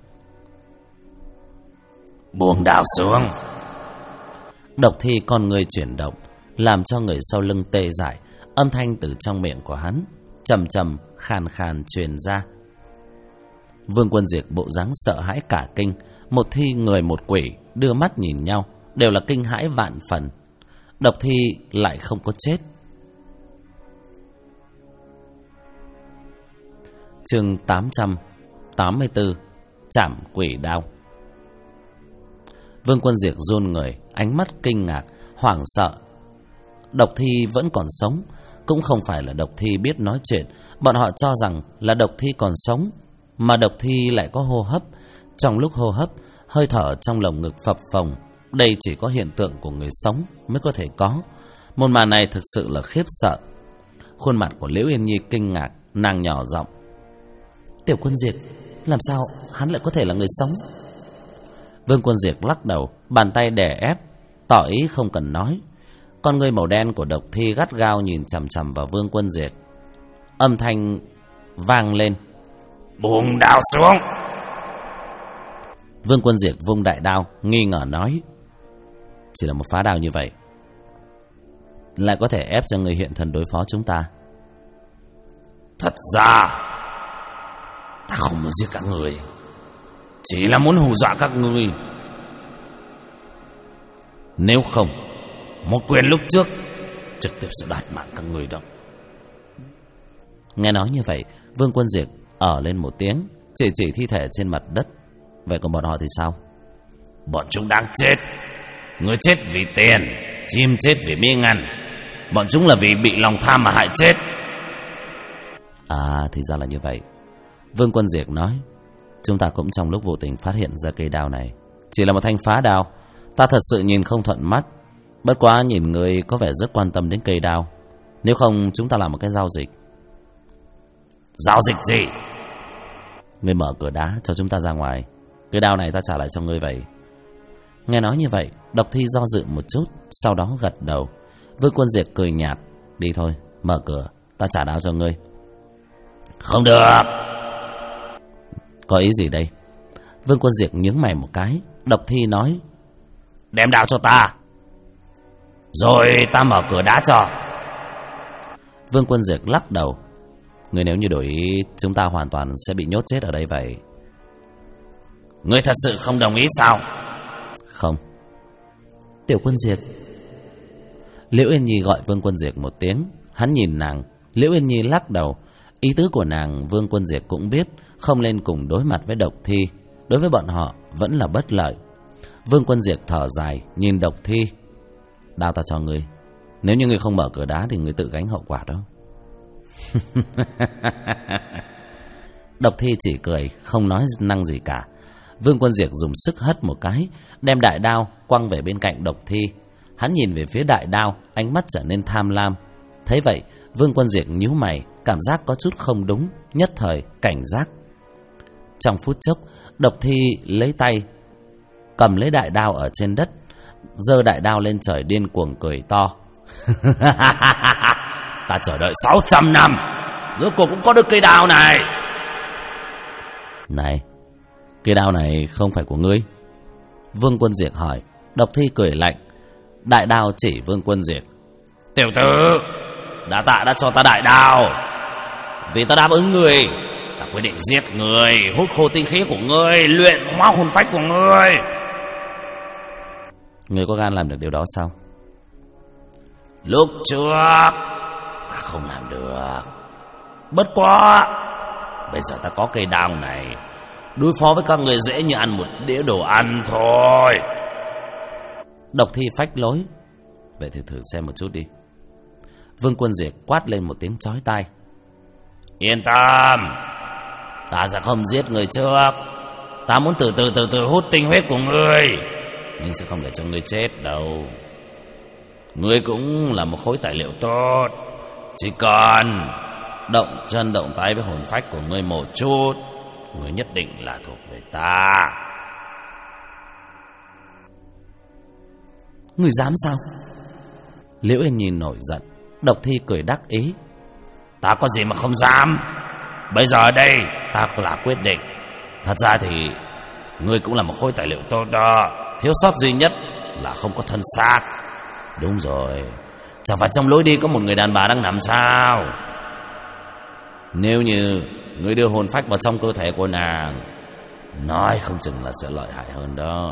Buông đao xuống. Độc thi con người chuyển động, làm cho người sau lưng tê dại. Âm thanh từ trong miệng của hắn trầm trầm khàn khàn truyền ra. Vương Quân Diệt bộ dáng sợ hãi cả kinh. Một thi người một quỷ đưa mắt nhìn nhau, đều là kinh hãi vạn phần. Độc thi lại không có chết. Chương 884 Chảm quỷ đao. Vương Quân Diệt run người, ánh mắt kinh ngạc, hoảng sợ. Độc thi vẫn còn sống, cũng không phải là độc thi biết nói chuyện. Bọn họ cho rằng là độc thi còn sống, mà độc thi lại có hô hấp. Trong lúc hô hấp, hơi thở trong lồng ngực phập phồng. Đây chỉ có hiện tượng của người sống mới có thể có. Một màn này thực sự là khiếp sợ. Khuôn mặt của Liễu Yên Nhi kinh ngạc, nàng nhỏ giọng: Tiểu Quân Diệt, làm sao hắn lại có thể là người sống? Vương Quân Diệt lắc đầu, bàn tay đè ép, tỏ ý không cần nói. Con ngươi màu đen của độc thi gắt gao nhìn chằm chằm vào Vương Quân Diệt. Âm thanh vang lên: Buông đao xuống. Vương Quân Diệt vung đại đao, nghi ngờ nói: Chỉ là một phá đao như vậy, lại có thể ép cho người hiện thân đối phó chúng ta? Thật ra ta không muốn giết các người, chỉ là muốn hù dọa các người. Nếu không, một quyền lúc trước trực tiếp sẽ đoạt mạng các người đâu. Nghe nói như vậy, Vương Quân Diệt ở lên một tiếng, chỉ thi thể trên mặt đất. Vậy còn bọn họ thì sao? Bọn chúng đang chết. Người chết vì tiền, chim chết vì miếng ăn. Bọn chúng là vì bị lòng tham mà hại chết. À, thì ra là như vậy. Vương Quân Diệt nói: Chúng ta cũng trong lúc vô tình phát hiện ra cây đao này chỉ là một thanh phá đao. Ta thật sự nhìn không thuận mắt. Bất quá nhìn người có vẻ rất quan tâm đến cây đao. Nếu không chúng ta làm một cái giao dịch. Giao dịch gì? Ngươi mở cửa đá cho chúng ta ra ngoài, cái đao này ta trả lại cho ngươi vậy. Nghe nói như vậy, độc thi do dự một chút, sau đó gật đầu. Vương Quân Diệt cười nhạt: Đi thôi, mở cửa, ta trả đao cho ngươi. Không được. Có ý gì đây? Vương Quân Diệt nhướng mày một cái. Độc thi nói: Đem đao cho ta, rồi ta mở cửa đá cho. Vương Quân Diệt lắc đầu: Người nếu như đổi ý, chúng ta hoàn toàn sẽ bị nhốt chết ở đây vậy. Ngươi thật sự không đồng ý sao? Không. Tiểu Quân Diệt. Liễu Yên Nhi gọi Vương Quân Diệt một tiếng. Hắn nhìn nàng. Liễu Yên Nhi lắc đầu. Ý tứ của nàng Vương Quân Diệt cũng biết, không nên cùng đối mặt với độc thi. Đối với bọn họ vẫn là bất lợi. Vương Quân Diệt thở dài nhìn độc thi: Đao ta cho ngươi, nếu như ngươi không mở cửa đá thì ngươi tự gánh hậu quả đó. Độc thi chỉ cười, không nói năng gì cả. Vương Quân Diệt dùng sức hất một cái, đem đại đao quăng về bên cạnh độc thi. Hắn nhìn về phía đại đao, ánh mắt trở nên tham lam. Thấy vậy, Vương Quân Diệt nhíu mày, cảm giác có chút không đúng, nhất thời cảnh giác. Trong phút chốc, độc thi lấy tay cầm lấy đại đao ở trên đất, giơ đại đao lên trời điên cuồng cười to. Ta chờ đợi 600 năm, rốt cuộc cũng có được cây đao này. Này, cây đao này không phải của ngươi? Vương Quân Diệt hỏi. Độc thi cười lạnh, đại đao chỉ Vương Quân Diệt: Tiểu tử, Đa tạ đã cho ta đại đao. Vì ta đáp ứng người, ta quyết định giết người, hút khô tinh khí của ngươi, luyện hóa hồn phách của ngươi. Ngươi có gan làm được điều đó sao? Lúc trước ta không làm được. Bất quá bây giờ ta có cây đao này, đối phó với các người dễ như ăn một đĩa đồ ăn thôi. Độc Thi phách lối. Vậy thì thử xem một chút đi. Vương Quân Diệt quát lên một tiếng chói tai. Yên tâm, ta sẽ không giết người trước. Ta muốn từ từ hút tinh huyết của ngươi, nhưng sẽ không để cho ngươi chết đâu. Ngươi cũng là một khối tài liệu tốt. Chỉ cần động chân động tay với hồn phách của ngươi một chút, ngươi nhất định là thuộc về ta. Ngươi dám sao? Liễu Yên Nhi nổi giận. Độc Thi cười đắc ý. Ta có gì mà không dám. Bây giờ ở đây ta có là quyết định. Thật ra thì ngươi cũng là một khối tài liệu tốt đó. Thiếu sót duy nhất là không có thân xác. Đúng rồi. Chẳng phải trong lối đi có một người đàn bà đang nằm sao? Nếu như ngươi đưa hồn phách vào trong cơ thể của nàng, nói không chừng là sẽ lợi hại hơn đó.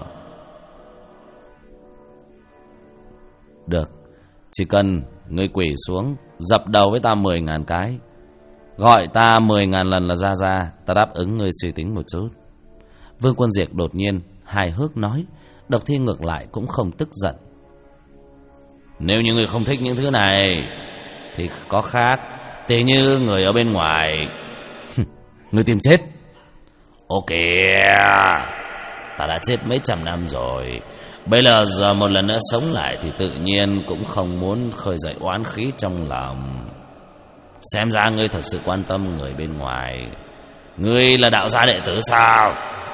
Được, chỉ cần ngươi quỳ xuống, dập đầu với ta 10.000 cái, gọi ta 10.000 lần là ra, ta đáp ứng ngươi. Suy tính một chút. Vương Quân Diệt đột nhiên hài hước nói. Độc Thi ngược lại cũng không tức giận. Nếu như ngươi không thích những thứ này thì có khác. Tỉ như người ở bên ngoài. Ngươi tìm chết. Ok, ta đã chết mấy trăm năm rồi. Bây giờ một lần nữa sống lại thì tự nhiên cũng không muốn khơi dậy oán khí trong lòng. Xem ra ngươi thật sự quan tâm người bên ngoài. Ngươi là đạo gia đệ tử sao?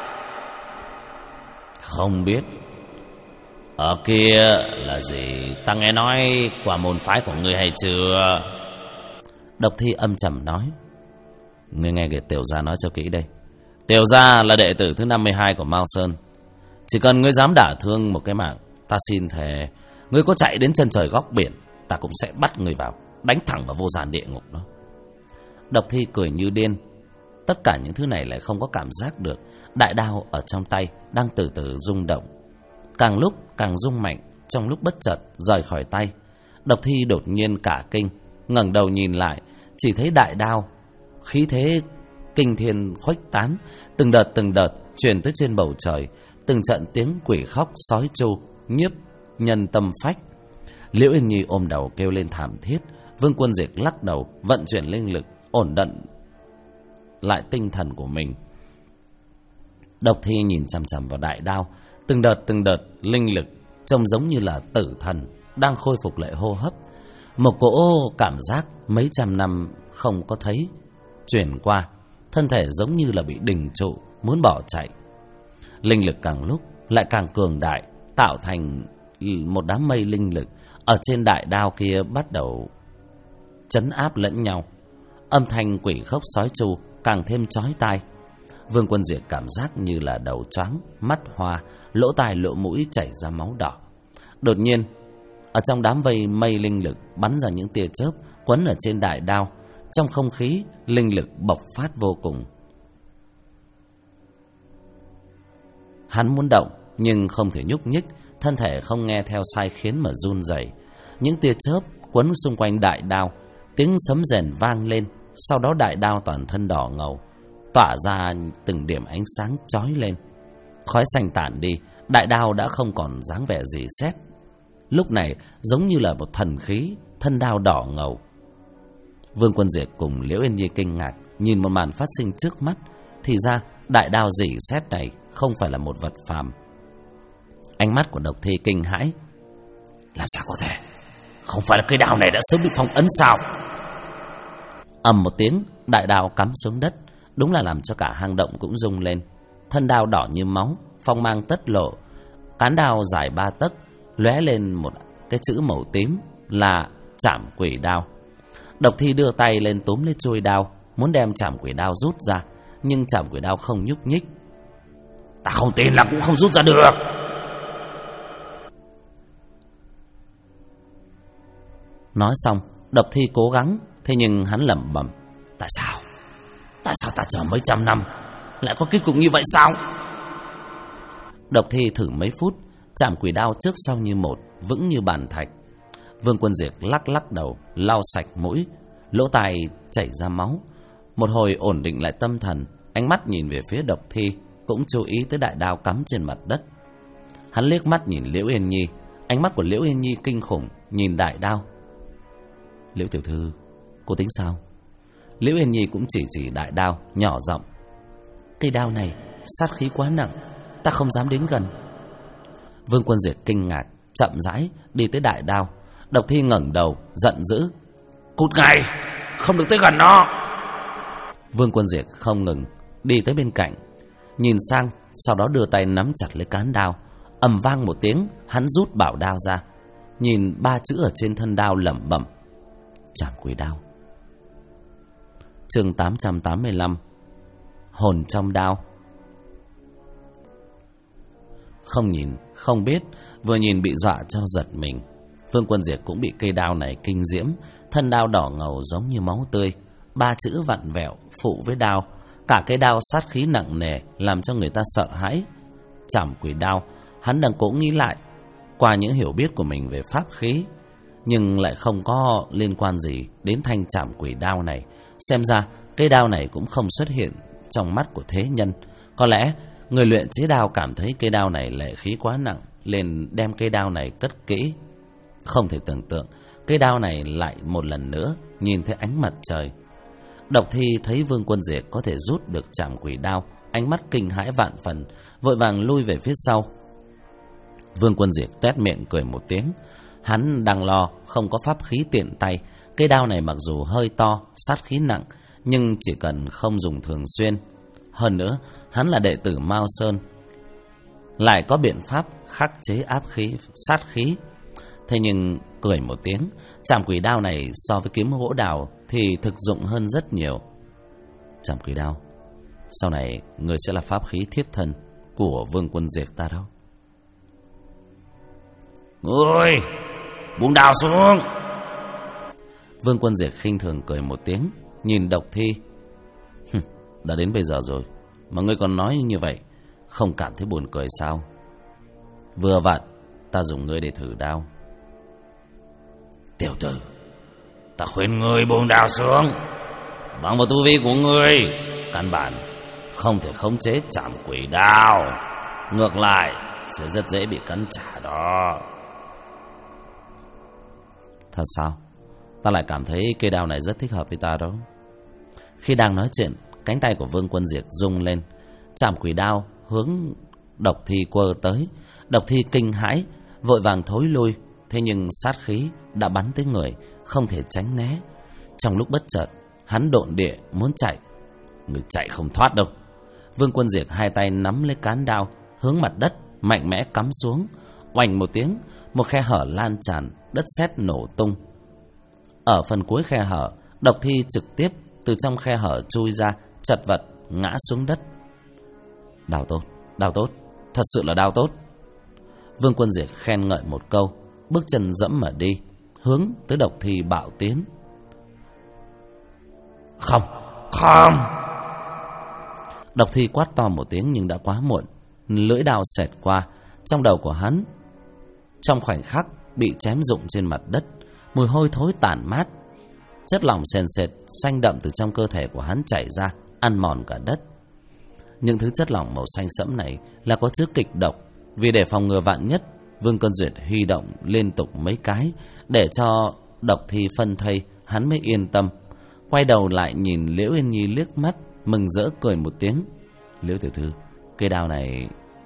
Không biết. Ở kia là gì? Ta nghe nói qua môn phái của ngươi hay chưa? Độc Thi âm trầm nói. Ngươi nghe Tiểu gia nói cho kỹ đây. Tiểu gia là đệ tử thứ 52 của Mao Sơn. Chỉ cần ngươi dám đả thương một cái mạng, ta xin thề, ngươi có chạy đến chân trời góc biển, ta cũng sẽ bắt ngươi vào, đánh thẳng vào vô gian địa ngục đó. Độc Thi cười như điên. Tất cả những thứ này lại không có cảm giác được. Đại đao ở trong tay đang từ từ rung động, càng lúc càng rung mạnh, trong lúc bất chợt rời khỏi tay. Độc Thi đột nhiên cả kinh, ngẩng đầu nhìn lại, chỉ thấy đại đao khí thế kinh thiên khuếch tán, từng đợt truyền tới trên bầu trời. Từng trận tiếng quỷ khóc sói tru nhiếp nhân tâm phách. Liễu Yên Nhi ôm đầu kêu lên thảm thiết. Vương Quân Diệt lắc đầu, vận chuyển linh lực ổn định lại tinh thần của mình. Độc Thi nhìn chằm chằm vào đại đao. Từng đợt linh lực trông giống như là tử thần đang khôi phục lại hô hấp. Một cỗ cảm giác mấy trăm năm không có thấy chuyển qua, thân thể giống như là bị đình trụ, muốn bỏ chạy. Linh lực càng lúc lại càng cường đại, tạo thành một đám mây linh lực ở trên đại đao kia bắt đầu trấn áp lẫn nhau. Âm thanh quỷ khóc sói tru càng thêm chói tai. Vương Quân Diệt cảm giác như là đầu choáng, mắt hoa, lỗ tai lỗ mũi chảy ra máu đỏ. Đột nhiên, ở trong đám vây mây linh lực bắn ra những tia chớp quấn ở trên đại đao. Trong không khí, linh lực bộc phát vô cùng. Hắn muốn động nhưng không thể nhúc nhích, thân thể không nghe theo sai khiến mà run rẩy. Những tia chớp quấn xung quanh đại đao, tiếng sấm rền vang lên. Sau đó đại đao toàn thân đỏ ngầu, tỏa ra từng điểm ánh sáng chói lên. Khói xanh tản đi, đại đao đã không còn dáng vẻ gì sét. Lúc này giống như là một thần khí, thân đao đỏ ngầu. Vương Quân Diệt cùng Liễu Yên Nhi kinh ngạc nhìn một màn phát sinh trước mắt. Thì ra đại đao rỉ sét này không phải là một vật phàm. Ánh mắt của Độc Thi kinh hãi. Làm sao có thể? Không phải là cây đao này đã sớm được phong ấn sao? Ầm một tiếng, đại đao cắm xuống đất, đúng là làm cho cả hang động cũng rung lên. Thân đao đỏ như máu, phong mang tất lộ. Cán đao dài 3 tấc, lóe lên một cái chữ màu tím là Trảm Quỷ Đao. Độc Thi đưa tay lên túm lấy chuôi đao, muốn đem Trảm Quỷ Đao rút ra, nhưng Trảm Quỷ Đao không nhúc nhích. Ta không tin là cũng không rút ra được. Nói xong, Độc Thi cố gắng, thế nhưng hắn lẩm bẩm: Tại sao ta chờ mấy trăm năm lại có kết cục như vậy sao? Độc Thi thử mấy phút, chạm quỷ đao trước sau như một, vững như bàn thạch. Vương Quân Diệt lắc lắc đầu, lau sạch mũi, lỗ tai chảy ra máu. Một hồi ổn định lại tâm thần, ánh mắt nhìn về phía Độc Thi, cũng chú ý tới đại đao cắm trên mặt đất. Hắn liếc mắt nhìn Liễu Yên Nhi, ánh mắt của Liễu Yên Nhi kinh khủng, nhìn đại đao. Liễu tiểu thư, cô tính sao? Liễu Yên Nhi cũng chỉ đại đao, nhỏ giọng: Cây đao này sát khí quá nặng, ta không dám đến gần. Vương Quân Diệt kinh ngạc, chậm rãi đi tới đại đao. Độc Thi ngẩng đầu, giận dữ: Cút ngay, không được tới gần nó. Vương Quân Diệt không ngừng đi tới bên cạnh, nhìn sang, sau đó đưa tay nắm chặt lấy cán đao. Ầm vang một tiếng, hắn rút bảo đao ra, nhìn ba chữ ở trên thân đao lẩm bẩm: Trảm quỷ đao. Chương 885: Hồn trong đao. Không nhìn, không biết, vừa nhìn bị dọa cho giật mình. Vương Quân Diệt cũng bị cây đao này kinh diễm, thân đao đỏ ngầu giống như máu tươi, ba chữ vặn vẹo phụ với đao, cả cây đao sát khí nặng nề làm cho người ta sợ hãi. Trảm quỷ đao, hắn đang cố nghĩ lại qua những hiểu biết của mình về pháp khí, nhưng lại không có liên quan gì đến thanh trảm quỷ đao này. Xem ra cây đao này cũng không xuất hiện trong mắt của thế nhân. Có lẽ người luyện chế đao cảm thấy cây đao này lệ khí quá nặng, nên đem cây đao này cất kỹ. Không thể tưởng tượng cây đao này lại một lần nữa nhìn thấy ánh mặt trời. Độc Thi thấy Vương Quân Diệt có thể rút được trảm quỷ đao, ánh mắt kinh hãi vạn phần, vội vàng lui về phía sau. Vương Quân Diệt toét miệng cười một tiếng. Hắn đang lo không có pháp khí tiện tay. Cây đao này mặc dù hơi to, sát khí nặng, nhưng chỉ cần không dùng thường xuyên. Hơn nữa, hắn là đệ tử Mao Sơn, lại có biện pháp khắc chế áp khí, sát khí. Thế nhưng cười một tiếng, trảm quỷ đao này so với kiếm gỗ đào thì thực dụng hơn rất nhiều. Trảm quỷ đao, sau này người sẽ là pháp khí thiết thân của Vương Quân Diệt ta đâu. Ngươi buông đao xuống. Vương Quân Diệt khinh thường cười một tiếng, nhìn Độc Thi: Đã đến bây giờ rồi mà ngươi còn nói như vậy, không cảm thấy buồn cười sao? Vừa vặn ta dùng ngươi để thử đao. Tiểu tử, ta khuyên ngươi buông đao xuống. Bằng vào tu vi của ngươi, căn bản không thể khống chế trảm quỷ đao, ngược lại sẽ rất dễ bị cắn trả đó. Thật sao? Ta lại cảm thấy cây đao này rất thích hợp với ta đó. Khi đang nói chuyện, cánh tay của Vương Quân Diệt rung lên, trảm quỷ đao hướng Độc Thi quơ tới. Độc Thi kinh hãi, vội vàng thối lui. Thế nhưng sát khí đã bắn tới người, không thể tránh né. Trong lúc bất chợt, hắn độn địa muốn chạy. Người chạy không thoát đâu. Vương Quân Diệt hai tay nắm lấy cán đao, hướng mặt đất mạnh mẽ cắm xuống. Oành một tiếng, một khe hở lan tràn, đất sét nổ tung. Ở phần cuối khe hở, Độc Thi trực tiếp từ trong khe hở chui ra, chật vật ngã xuống đất. Đao tốt, thật sự là đao tốt. Vương Quân Diệt khen ngợi một câu, bước chân dẫm mà đi, hướng tới Độc Thi bạo tiến. Không. Độc Thi quát to một tiếng nhưng đã quá muộn. Lưỡi đao xẹt qua, trong đầu của hắn trong khoảnh khắc bị chém rụng trên mặt đất. Mùi hôi thối tản mát, chất lỏng sền sệt xanh đậm từ trong cơ thể của hắn chảy ra, ăn mòn cả đất. Những thứ chất lỏng màu xanh sẫm này là có chứa kịch độc. Vì để phòng ngừa vạn nhất, Vương Quân Diệt huy động liên tục mấy cái để cho Độc Thi phân thây, hắn mới yên tâm. Quay đầu lại nhìn Liễu Yên Nhi liếc mắt, mừng rỡ cười một tiếng. Liễu tiểu thư, cây đao này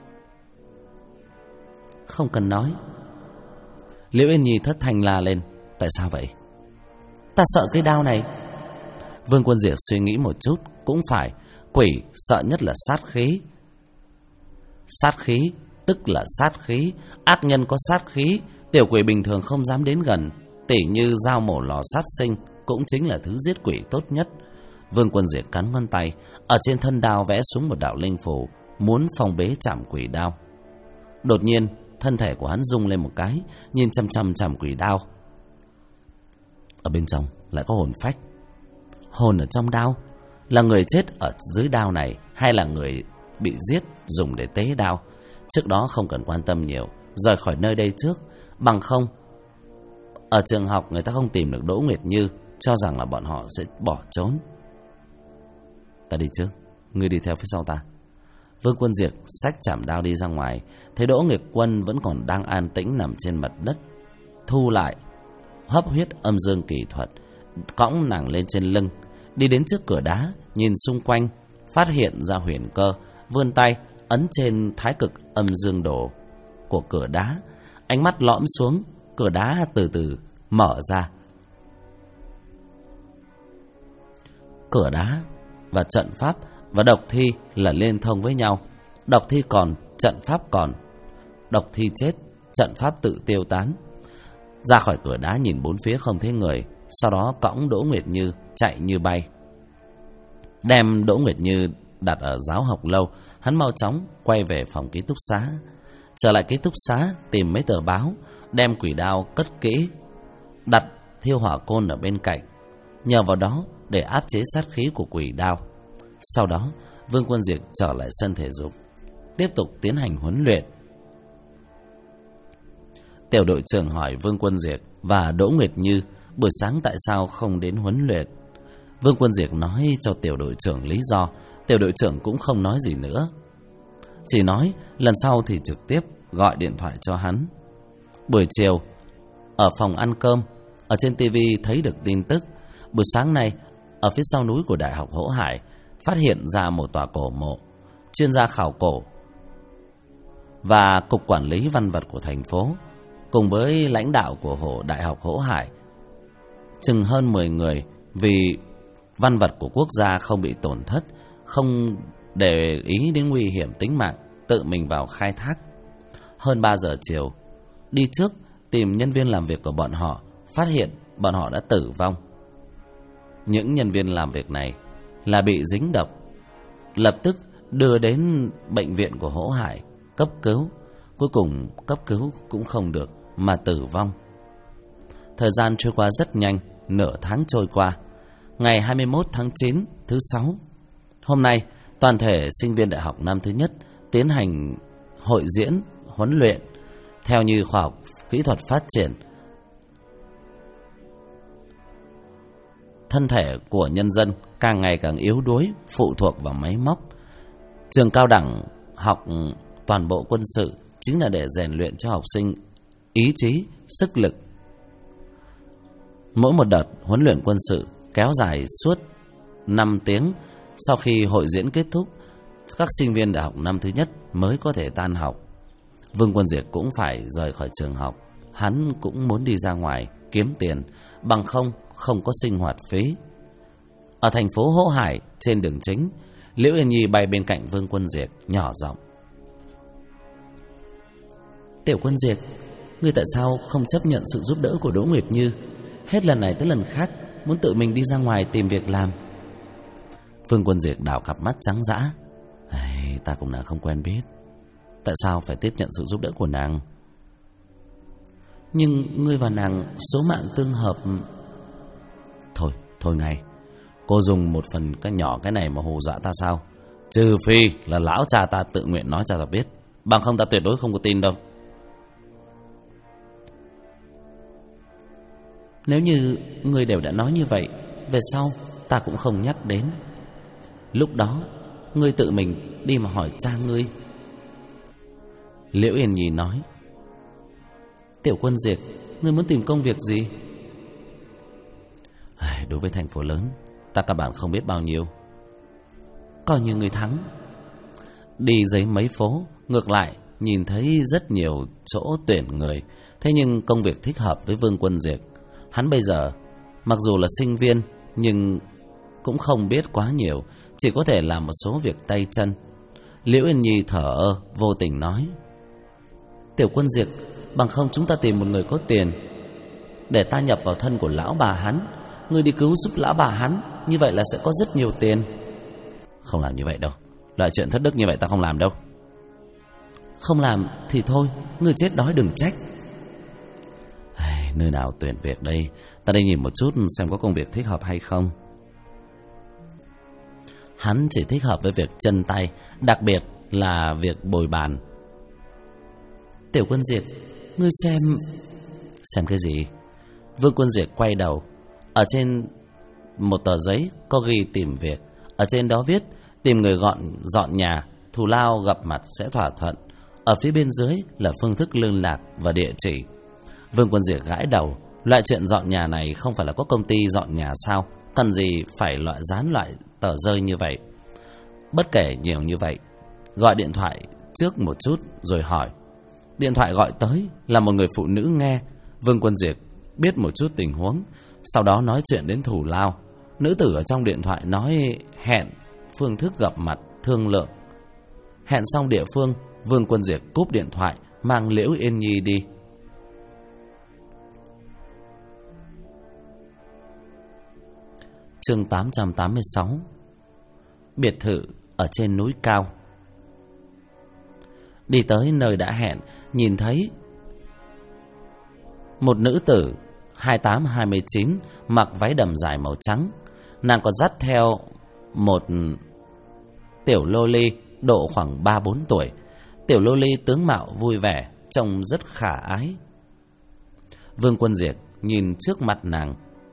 không cần nói. Liễu Yên Nhi thất thanh la lên: Tại sao vậy? Ta sợ cây đao này. Vương Quân Diệt suy nghĩ một chút, cũng phải, quỷ sợ nhất là sát khí. Sát khí tức là sát khí, ác nhân có sát khí, tiểu quỷ bình thường không dám đến gần. Tỉ như dao mổ lò sát sinh cũng chính là thứ giết quỷ tốt nhất. Vương Quân Diệt cắn ngón tay, ở trên thân đao vẽ xuống một đạo linh phù, muốn phong bế trảm quỷ đao. Đột nhiên thân thể của hắn rung lên một cái, nhìn chăm chăm trảm quỷ đao. ở bên trong lại có hồn phách. Hồn ở trong đao, là người chết ở dưới đao này hay là người bị giết dùng để tế đao? Trước đó không cần quan tâm nhiều, rời khỏi nơi đây trước, bằng không ở trường học người ta không tìm được Đỗ Nguyệt Như, cho rằng là bọn họ sẽ bỏ trốn. Ta đi trước, ngươi đi theo phía sau ta. Vương Quân Diệt xách chảm đao đi ra ngoài, thấy Đỗ Nghịch Quân vẫn còn đang an tĩnh nằm trên mặt đất, thu lại hấp huyết âm dương kỳ thuật, cõng nàng lên trên lưng, đi đến trước cửa đá, nhìn xung quanh, phát hiện ra huyền cơ, vươn tay ấn trên thái cực âm dương đồ của cửa đá, ánh mắt lõm xuống, cửa đá từ từ mở ra. Cửa đá và trận pháp và độc thi là liên thông với nhau. Độc thi còn, trận pháp còn. Độc thi chết, trận pháp tự tiêu tán. Ra khỏi cửa đá nhìn bốn phía không thấy người, sau đó cõng Đỗ Nguyệt Như chạy như bay. Đem Đỗ Nguyệt Như đặt ở giáo học lâu, hắn mau chóng quay về phòng ký túc xá. Trở lại ký túc xá, tìm mấy tờ báo, đem quỷ đao cất kỹ, đặt thiêu hỏa côn ở bên cạnh, nhờ vào đó để áp chế sát khí của quỷ đao. Sau đó Vương Quân Diệt trở lại sân thể dục, tiếp tục tiến hành huấn luyện. Tiểu đội trưởng hỏi Vương Quân Diệt và Đỗ Nguyệt Như buổi sáng tại sao không đến huấn luyện. Vương Quân Diệt nói cho tiểu đội trưởng lý do. Tiểu đội trưởng cũng không nói gì nữa, chỉ nói lần sau thì trực tiếp gọi điện thoại cho hắn. Buổi chiều ở phòng ăn cơm, ở trên TV thấy được tin tức buổi sáng nay ở phía sau núi của Đại học Hỗ Hải phát hiện ra một tòa cổ mộ. Chuyên gia khảo cổ và cục quản lý văn vật của thành phố cùng với lãnh đạo của Đại học Hỗ Hải chừng hơn 10 người, vì văn vật của quốc gia không bị tổn thất, không để ý đến nguy hiểm tính mạng, tự mình vào khai thác. Hơn 3 giờ chiều, đi trước tìm nhân viên làm việc của bọn họ, phát hiện bọn họ đã tử vong. Những nhân viên làm việc này là bị dính độc, lập tức đưa đến bệnh viện của Hỗ Hải cấp cứu. Cuối cùng cấp cứu cũng không được mà tử vong. Thời gian trôi qua rất nhanh, nửa tháng trôi qua. Ngày 21 tháng 9, thứ 6, hôm nay toàn thể sinh viên đại học năm thứ nhất tiến hành hội diễn huấn luyện. Theo như khoa học kỹ thuật phát triển, thân thể của nhân dân càng ngày càng yếu đuối, phụ thuộc vào máy móc. Trường cao đẳng học toàn bộ quân sự chính là để rèn luyện cho học sinh ý chí, sức lực. Mỗi một đợt huấn luyện quân sự kéo dài suốt 5 tiếng. Sau khi hội diễn kết thúc, các sinh viên đại học năm thứ nhất mới có thể tan học. Vương Quân Diệt cũng phải rời khỏi trường học. Hắn cũng muốn đi ra ngoài kiếm tiền, bằng không có sinh hoạt phí. Ở thành phố Hỗ Hải, trên đường chính, Liễu Yên Nhi bay bên cạnh Vương Quân Diệt, nhỏ giọng: "Tiểu Quân Diệt, ngươi tại sao không chấp nhận sự giúp đỡ của Đỗ Nguyệt Như? Hết lần này tới lần khác muốn tự mình đi ra ngoài tìm việc làm." Vương Quân Diệt đảo cặp mắt trắng dã: "Ta cùng nàng không quen biết, tại sao phải tiếp nhận sự giúp đỡ của nàng? Nhưng ngươi và nàng số mạng tương hợp." Thôi này, cô dùng một phần cái nhỏ cái này mà hù dọa ta sao? Trừ phi là lão cha ta tự nguyện nói cho ta biết, bằng không ta tuyệt đối không có tin đâu. Nếu như ngươi đều đã nói như vậy, về sau ta cũng không nhắc đến. Lúc đó ngươi tự mình đi mà hỏi cha ngươi." Liễu Yên Nhi nói: "Tiểu Quân Diệt, ngươi muốn tìm công việc gì?" "Đối với thành phố lớn, ta căn bản không biết bao nhiêu. Coi như người thắng." Đi giấy mấy phố, ngược lại nhìn thấy rất nhiều chỗ tuyển người. Thế nhưng công việc thích hợp với Vương Quân Diệt. Hắn bây giờ mặc dù là sinh viên nhưng cũng không biết quá nhiều, chỉ có thể làm một số việc tay chân. Liễu Yên Nhi thở ơ, vô tình nói: "Tiểu Quân Diệt, bằng không chúng ta tìm một người có tiền để ta nhập vào thân của lão bà hắn. Ngươi đi cứu giúp lão bà hắn, như vậy là sẽ có rất nhiều tiền." "Không làm như vậy đâu, loại chuyện thất đức như vậy ta không làm đâu." "Không làm thì thôi, ngươi chết đói đừng trách." nơi nào tuyển việc đây? Ta đây nhìn một chút xem có công việc thích hợp hay không. Hắn chỉ thích hợp với việc chân tay, đặc biệt là việc bồi bàn. Tiểu Quân Diệt, ngươi xem... Xem cái gì? Vương Quân Diệt quay đầu. Ở trên một tờ giấy có ghi tìm việc. Ở trên đó viết tìm người dọn nhà, thù lao gặp mặt sẽ thỏa thuận. Ở phía bên dưới là phương thức liên lạc và địa chỉ. Vương Quân Diệt gãi đầu. Loại chuyện dọn nhà này không phải là có công ty dọn nhà sao? Cần gì phải dán loại tờ rơi như vậy? Bất kể nhiều như vậy, gọi điện thoại trước một chút rồi hỏi. Điện thoại gọi tới là một người phụ nữ nghe. Vương Quân Diệt biết một chút tình huống, sau đó nói chuyện đến thù lao. Nữ tử ở trong điện thoại nói hẹn phương thức gặp mặt thương lượng. Hẹn xong địa phương, Vương Quân Diệt cúp điện thoại, mang Liễu Yên Nhi đi. Chương 886. Biệt thự ở trên núi cao. Đi tới nơi đã hẹn, nhìn thấy một nữ tử 28-29 mặc váy đầm dài màu trắng. Nàng còn dắt theo một tiểu lô ly độ khoảng 3-4 tuổi. Tiểu lô ly tướng mạo vui vẻ, trông rất khả ái. Vương Quân Diệt nhìn trước mặt nàng.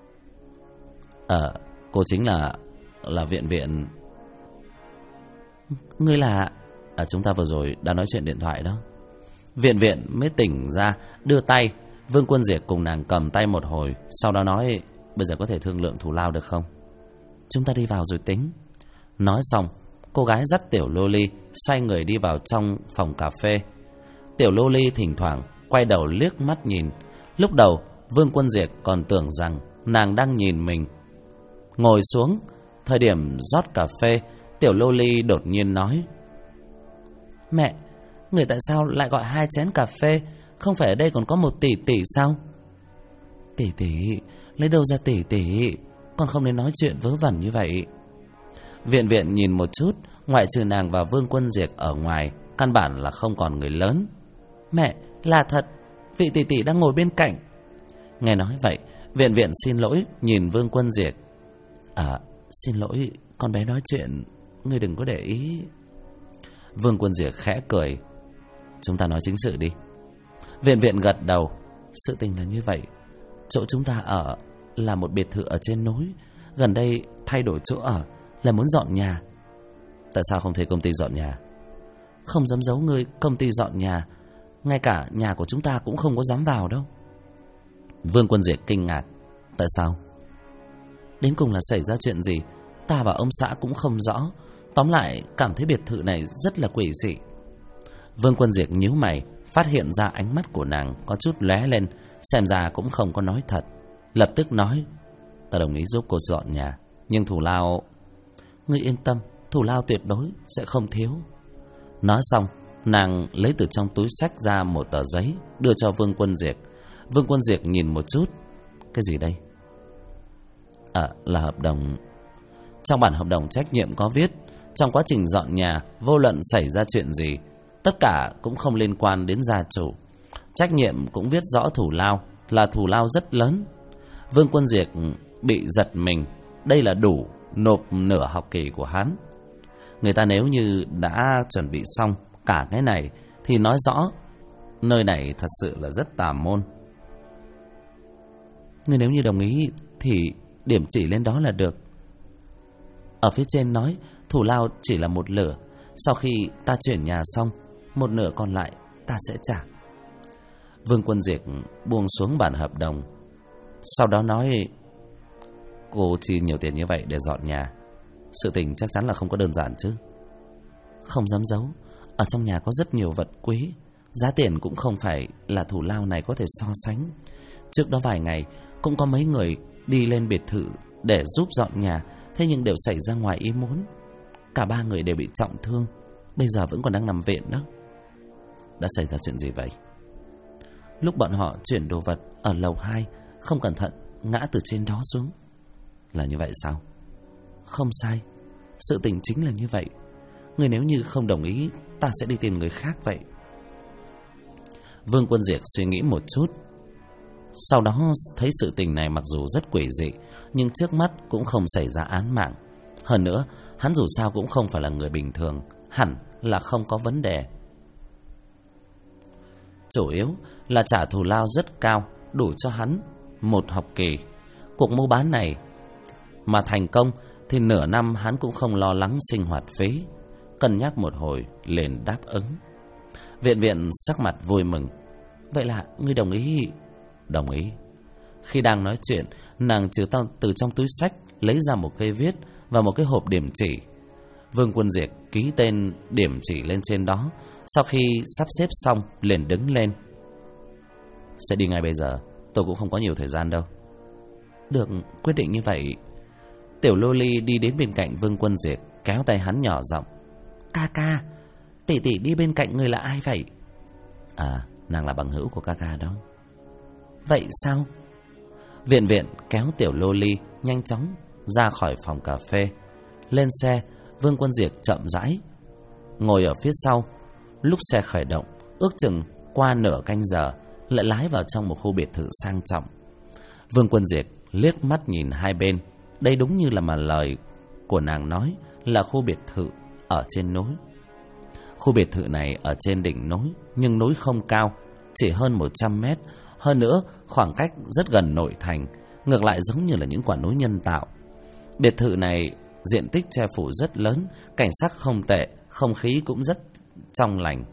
Cô chính là Viện. Ngươi là... chúng ta vừa rồi đã nói chuyện điện thoại đó. Viện mới tỉnh ra, đưa tay. Vương Quân Diệt cùng nàng cầm tay một hồi, sau đó nói, bây giờ có thể thương lượng thù lao được không? Chúng ta đi vào rồi tính. Nói xong, cô gái dắt tiểu lô ly xoay người đi vào trong phòng cà phê. Tiểu lô ly thỉnh thoảng quay đầu liếc mắt nhìn. Lúc đầu Vương Quân Diệt còn tưởng rằng nàng đang nhìn mình. Ngồi xuống, thời điểm rót cà phê, tiểu lô ly đột nhiên nói, mẹ, người tại sao lại gọi 2 chén cà phê? Không phải ở đây còn có một tỷ tỷ sao? Tỷ tỷ? Lấy đâu ra tỷ tỷ? Con không nên nói chuyện vớ vẩn như vậy. Viện nhìn một chút, ngoại trừ nàng và Vương Quân Diệt ở ngoài, căn bản là không còn người lớn. Mẹ, là thật, vị tỷ tỷ đang ngồi bên cạnh. Nghe nói vậy, Viện xin lỗi nhìn Vương Quân Diệt. Xin lỗi, con bé nói chuyện, ngươi đừng có để ý. Vương Quân Diệt khẽ cười. Chúng ta nói chính sự đi. Viện gật đầu. Sự tình là như vậy. Chỗ chúng ta ở là một biệt thự ở trên núi. Gần đây thay đổi chỗ ở, là muốn dọn nhà. Tại sao không thuê công ty dọn nhà? Không dám giấu ngươi, công ty dọn nhà, ngay cả nhà của chúng ta cũng không có dám vào đâu. Vương Quân Diệt kinh ngạc. Tại sao? Đến cùng là xảy ra chuyện gì, ta và ông xã cũng không rõ. Tóm lại cảm thấy biệt thự này rất là quỷ dị. Vương Quân Diệt nhíu mày, phát hiện ra ánh mắt của nàng có chút lóe lên, xem ra cũng không có nói thật. Lập tức nói, ta đồng ý giúp cô dọn nhà, nhưng thù lao... Ngươi yên tâm, thù lao tuyệt đối sẽ không thiếu. Nói xong, nàng lấy từ trong túi xách ra một tờ giấy, đưa cho Vương Quân Diệt. Vương Quân Diệt nhìn một chút. Cái gì đây? Là hợp đồng. Trong bản hợp đồng trách nhiệm có viết, trong quá trình dọn nhà, vô luận xảy ra chuyện gì, tất cả cũng không liên quan đến gia chủ. Trách nhiệm cũng viết rõ thù lao, là thù lao rất lớn. Vương Quân Diệt bị giật mình. Đây là đủ nộp nửa học kỳ của hắn. Người ta nếu như đã chuẩn bị xong cả cái này thì nói rõ nơi này thật sự là rất tà môn. Người nếu như đồng ý thì điểm chỉ lên đó là được. Ở phía trên nói thù lao chỉ là một nửa. Sau khi ta chuyển nhà xong, một nửa còn lại ta sẽ trả. Vương Quân Diệt buông xuống bản hợp đồng, sau đó nói, cô chi nhiều tiền như vậy để dọn nhà, sự tình chắc chắn là không có đơn giản chứ. Không dám giấu, ở trong nhà có rất nhiều vật quý, giá tiền cũng không phải là thù lao này có thể so sánh. Trước đó vài ngày cũng có mấy người đi lên biệt thự để giúp dọn nhà, thế nhưng đều xảy ra ngoài ý muốn. Cả 3 người đều bị trọng thương, bây giờ vẫn còn đang nằm viện đó. Đã xảy ra chuyện gì vậy? Lúc bọn họ chuyển đồ vật ở lầu 2, không cẩn thận ngã từ trên đó xuống. Là như vậy sao? Không sai, sự tình chính là như vậy. Người nếu như không đồng ý, ta sẽ đi tìm người khác vậy. Vương Quân Diệt suy nghĩ một chút. Sau đó thấy sự tình này mặc dù rất quỷ dị, nhưng trước mắt cũng không xảy ra án mạng. Hơn nữa, hắn dù sao cũng không phải là người bình thường, hẳn là không có vấn đề. Chủ yếu là trả thù lao rất cao, đủ cho hắn một học kỳ. Cuộc mua bán này mà thành công thì nửa năm hắn cũng không lo lắng sinh hoạt phí. Cân nhắc một hồi liền đáp ứng. Viện Viện sắc mặt vui mừng. Vậy là ngươi đồng ý? Đồng ý. Khi đang nói chuyện, nàng từ trong túi xách lấy ra một cây viết và một cái hộp điểm chỉ. Vương Quân Diệt ký tên điểm chỉ lên trên đó. Sau khi sắp xếp xong liền đứng lên. Sẽ đi ngay bây giờ, tôi cũng không có nhiều thời gian đâu. Được, quyết định như vậy. Tiểu Lô Ly đi đến bên cạnh Vương Quân Diệt, kéo tay hắn nhỏ giọng. Ca ca, tỷ tỷ đi bên cạnh người là ai vậy? À, nàng là bằng hữu của ca ca đó. Vậy sao? Viện Viện kéo Tiểu Lô Ly nhanh chóng ra khỏi phòng cà phê. Lên xe, Vương Quân Diệt chậm rãi ngồi ở phía sau. Lúc xe khởi động, ước chừng qua nửa canh giờ lại lái vào trong một khu biệt thự sang trọng. Vương Quân Diệt liếc mắt nhìn hai bên. Đây đúng như là mà lời của nàng nói, là khu biệt thự ở trên núi. Khu biệt thự này ở trên đỉnh núi, nhưng núi không cao, chỉ hơn 100 mét. Hơn nữa, khoảng cách rất gần nội thành, ngược lại giống như là những quả núi nhân tạo. Biệt thự này diện tích che phủ rất lớn, cảnh sắc không tệ, không khí cũng rất trong lành.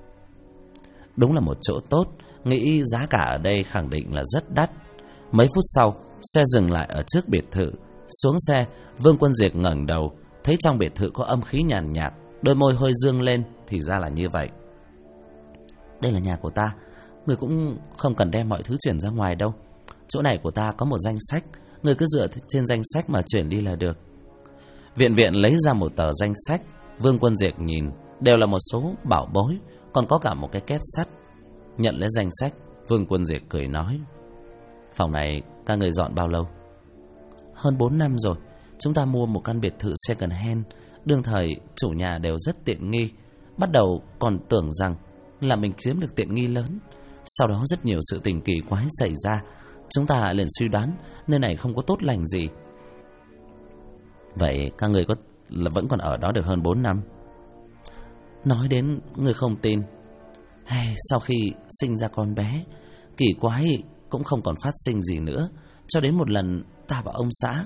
Đúng là một chỗ tốt, nghĩ giá cả ở đây khẳng định là rất đắt. Mấy phút sau, xe dừng lại ở trước biệt thự. Xuống xe, Vương Quân Diệt ngẩng đầu, thấy trong biệt thự có âm khí nhàn nhạt, đôi môi hơi dương lên, thì ra là như vậy. Đây là nhà của ta, người cũng không cần đem mọi thứ chuyển ra ngoài đâu. Chỗ này của ta có một danh sách, người cứ dựa trên danh sách mà chuyển đi là được. Viện Viện lấy ra một tờ danh sách. Vương Quân Diệt nhìn, đều là một số bảo bối, còn có cả một cái két sắt. Nhận lấy danh sách, Vương Quân Diệt cười nói. Phòng này các người dọn bao lâu? Hơn 4 năm rồi. Chúng ta mua một căn biệt thự second hand. Đương thời chủ nhà đều rất tiện nghi. Bắt đầu còn tưởng rằng là mình chiếm được tiện nghi lớn. Sau đó rất nhiều sự tình kỳ quái xảy ra. Chúng ta liền suy đoán nơi này không có tốt lành gì. Vậy các người vẫn còn ở đó được hơn 4 năm? Nói đến người không tin. Sau khi sinh ra con bé, kỳ quái cũng không còn phát sinh gì nữa. Cho đến một lần ta và ông xã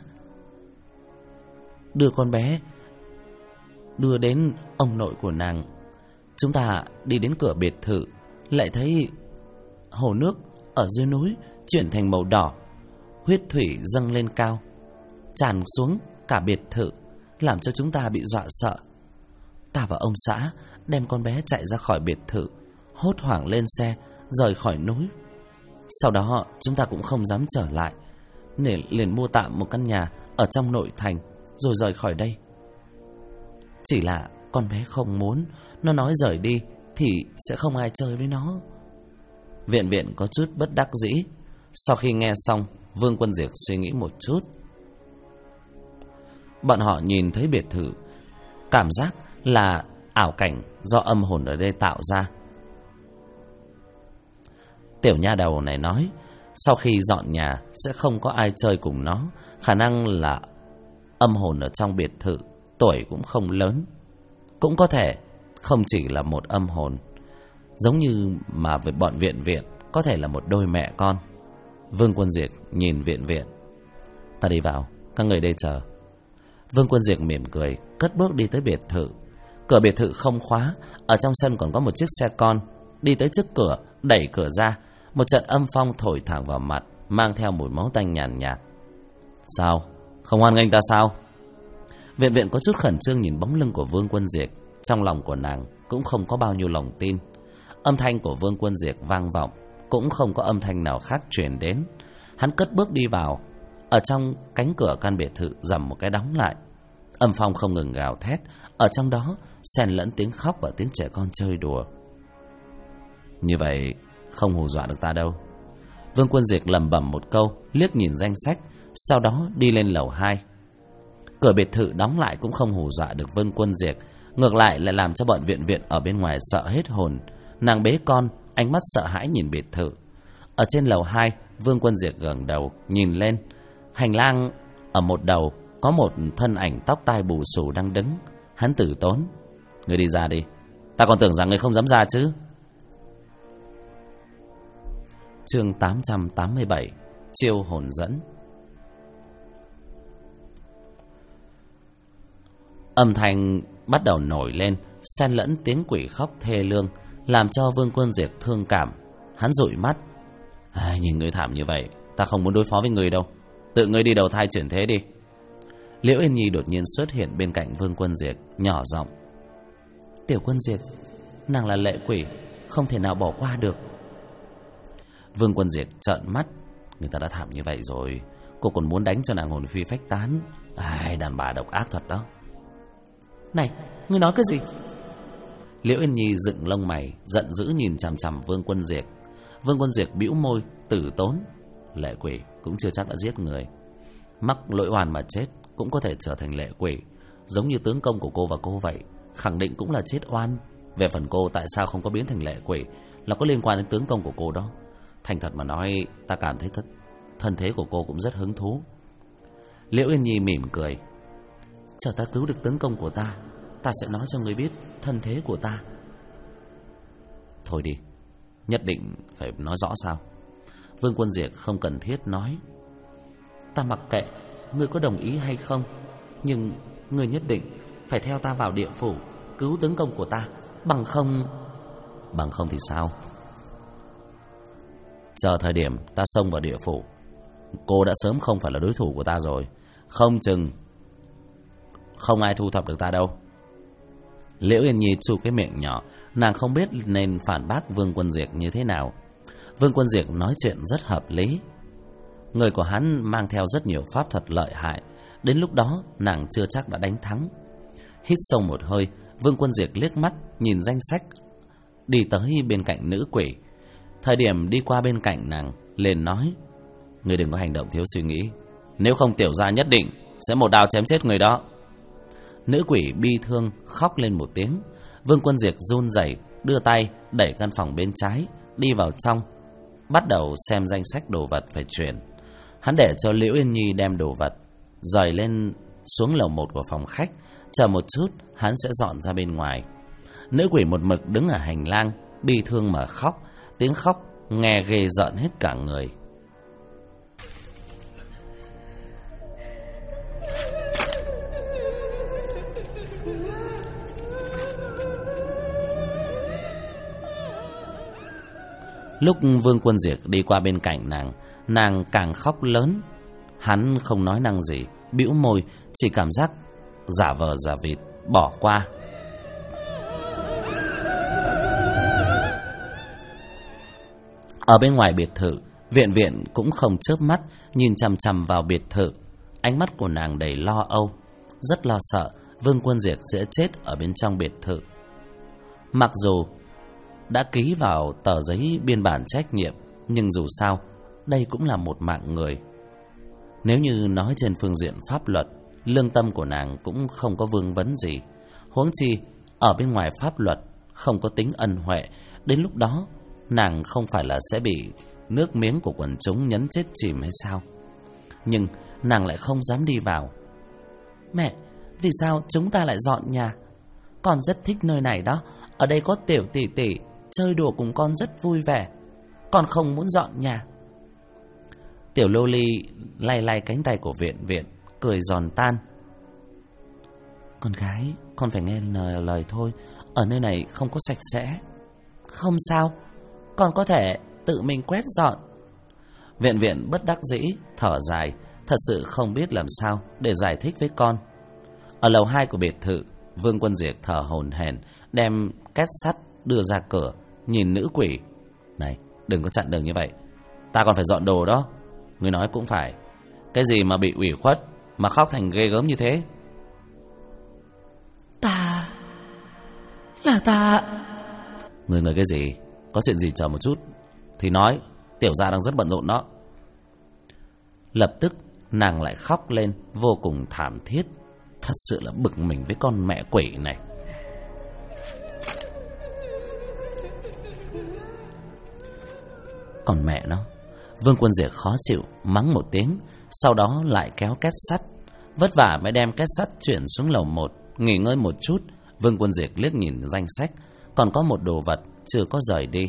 đưa con bé đưa đến ông nội của nàng. Chúng ta đi đến cửa biệt thự, lại thấy hồ nước ở dưới núi chuyển thành màu đỏ, huyết thủy dâng lên cao, tràn xuống cả biệt thự, làm cho chúng ta bị dọa sợ. Ta và ông xã đem con bé chạy ra khỏi biệt thự, hốt hoảng lên xe rời khỏi núi. Sau đó chúng ta cũng không dám trở lại, nên liền mua tạm một căn nhà ở trong nội thành rồi rời khỏi đây. Chỉ là con bé không muốn, nó nói rời đi thì sẽ không ai chơi với nó. Viện Viện có chút bất đắc dĩ. Sau khi nghe xong, Vương Quân Diệt suy nghĩ một chút. Bọn họ nhìn thấy biệt thự, cảm giác là ảo cảnh do âm hồn ở đây tạo ra. Tiểu nha đầu này nói sau khi dọn nhà sẽ không có ai chơi cùng nó. Khả năng là âm hồn ở trong biệt thự tuổi cũng không lớn, cũng có thể không chỉ là một âm hồn, giống như mà với bọn Viện Viện có thể là một đôi mẹ con. Vương Quân Diệt nhìn Viện Viện. Ta đi vào, các người đây chờ. Vương Quân Diệt mỉm cười, cất bước đi tới biệt thự. Cửa biệt thự không khóa, ở trong sân còn có một chiếc xe con. Đi tới trước cửa, đẩy cửa ra, một trận âm phong thổi thẳng vào mặt, mang theo mùi máu tanh nhàn nhạt. Sao? Không hoan nghênh ta sao? Viện Viện có chút khẩn trương nhìn bóng lưng của Vương Quân Diệt. Trong lòng của nàng cũng không có bao nhiêu lòng tin. Âm thanh của Vương Quân Diệt vang vọng, cũng không có âm thanh nào khác truyền đến. Hắn cất bước đi vào. Ở trong cánh cửa căn biệt thự rầm một cái đóng lại. Âm phong không ngừng gào thét, ở trong đó xen lẫn tiếng khóc và tiếng trẻ con chơi đùa. Như vậy không hù dọa được ta đâu. Vương Quân Diệt lẩm bẩm một câu, liếc nhìn danh sách, sau đó đi lên lầu 2. Cửa biệt thự đóng lại cũng không hù dọa được Vương Quân Diệt, ngược lại lại làm cho bọn Viện Viện ở bên ngoài sợ hết hồn. Nàng bế con, ánh mắt sợ hãi nhìn biệt thự. Ở trên lầu 2, Vương Quân Diệt ngẩng đầu nhìn lên. Hành lang ở một đầu có một thân ảnh tóc tai bù xù đang đứng. Hắn tử tốn: "Ngươi đi ra đi, ta còn tưởng rằng ngươi không dám ra chứ." Chương 887: Chiêu hồn dẫn. Âm thanh bắt đầu nổi lên, xen lẫn tiếng quỷ khóc thê lương, làm cho Vương Quân Diệt thương cảm. Hắn dụi mắt: "Nhìn ngươi thảm như vậy, ta không muốn đối phó với ngươi đâu. Tự ngươi đi đầu thai chuyển thế đi." Liễu Yên Nhi đột nhiên xuất hiện bên cạnh Vương Quân Diệt, nhỏ giọng: "Tiểu Quân Diệt, nàng là lệ quỷ, không thể nào bỏ qua được." Vương Quân Diệt trợn mắt: "Người ta đã thảm như vậy rồi, cô còn muốn đánh cho nàng hồn phi phách tán? Đàn bà độc ác thật đó." "Này, ngươi nói cái gì?" Liễu Yên Nhi dựng lông mày, giận dữ nhìn chằm chằm Vương Quân Diệt. Vương Quân Diệt bĩu môi, tử tốn: "Lệ quỷ cũng chưa chắc đã giết người. Mắc lỗi oan mà chết cũng có thể trở thành lệ quỷ, giống như tướng công của cô và cô vậy, khẳng định cũng là chết oan. Về phần cô tại sao không có biến thành lệ quỷ là có liên quan đến tướng công của cô đó. Thành thật mà nói, ta cảm thấy thân thế của cô cũng rất hứng thú." Liễu Yên Nhi mỉm cười: "Chờ ta cứu được tướng công của ta, ta sẽ nói cho người biết thân thế của ta." "Thôi đi, nhất định phải nói rõ sao?" Vương Quân Diệt không cần thiết nói: "Ta mặc kệ ngươi có đồng ý hay không, nhưng ngươi nhất định phải theo ta vào địa phủ cứu tướng công của ta, bằng không..." "Bằng không thì sao?" "Chờ thời điểm ta xông vào địa phủ, cô đã sớm không phải là đối thủ của ta rồi, không chừng không ai thu thập được ta đâu." Liễu Yên Nhi chu cái miệng nhỏ, nàng không biết nên phản bác Vương Quân Diệt như thế nào. Vương Quân Diệt nói chuyện rất hợp lý. Người của hắn mang theo rất nhiều pháp thuật lợi hại, đến lúc đó nàng chưa chắc đã đánh thắng. Hít sâu một hơi, Vương Quân Diệt liếc mắt nhìn danh sách, đi tới bên cạnh nữ quỷ. Thời điểm đi qua bên cạnh nàng, liền nói: "Ngươi đừng có hành động thiếu suy nghĩ, nếu không tiểu gia nhất định sẽ một đao chém chết người đó." Nữ quỷ bi thương khóc lên một tiếng. Vương Quân Diệt run rẩy đưa tay đẩy căn phòng bên trái, đi vào trong, bắt đầu xem danh sách đồ vật phải chuyển. Hắn để cho Liễu Yên Nhi đem đồ vật rời lên xuống lầu 1 của phòng khách, chờ một chút hắn sẽ dọn ra bên ngoài. Nữ quỷ một mực đứng ở hành lang, bi thương mà khóc, tiếng khóc nghe ghê rợn hết cả người. Lúc Vương Quân Diệt đi qua bên cạnh nàng càng khóc lớn. Hắn không nói năng gì, bĩu môi, chỉ cảm giác giả vờ giả vịt, bỏ qua. Ở bên ngoài biệt thự, Viện Viện cũng không chớp mắt nhìn chằm chằm vào biệt thự. Ánh mắt của nàng đầy lo âu, rất lo sợ Vương Quân Diệt sẽ chết ở bên trong biệt thự. Mặc dù đã ký vào tờ giấy biên bản trách nhiệm, nhưng dù sao đây cũng là một mạng người. Nếu như nói trên phương diện pháp luật, lương tâm của nàng cũng không có vương vấn gì. Huống chi ở bên ngoài pháp luật không có tính ân huệ, đến lúc đó nàng không phải là sẽ bị nước miếng của quần chúng nhấn chết chìm hay sao? Nhưng nàng lại không dám đi vào. "Mẹ, vì sao chúng ta lại dọn nhà? Con rất thích nơi này đó, ở đây có tiểu tỷ tỷ chơi đùa cùng con rất vui vẻ, con không muốn dọn nhà." Tiểu lô ly lay lay cánh tay của Viện Viện, cười giòn tan. "Con gái, con phải nghe lời thôi, ở nơi này không có sạch sẽ." "Không sao, con có thể tự mình quét dọn." Viện Viện bất đắc dĩ thở dài, thật sự không biết làm sao để giải thích với con. Ở lầu 2 của biệt thự, Vương Quân Diệt thở hổn hển đem két sắt đưa ra cửa, nhìn nữ quỷ: "Này, đừng có chặn đường như vậy, ta còn phải dọn đồ đó." "Ngươi nói cũng phải, cái gì mà bị ủy khuất mà khóc thành ghê gớm như thế?" Ta... Ngươi cái gì? Có chuyện gì chờ một chút thì nói, tiểu gia đang rất bận rộn đó." Lập tức nàng lại khóc lên vô cùng thảm thiết. Thật sự là bực mình với con mẹ quỷ này. Còn mẹ nó, Vương Quân Diệt khó chịu, mắng một tiếng, sau đó lại kéo két sắt. Vất vả mới đem két sắt chuyển xuống lầu 1, nghỉ ngơi một chút. Vương Quân Diệt liếc nhìn danh sách, còn có một đồ vật chưa có rời đi.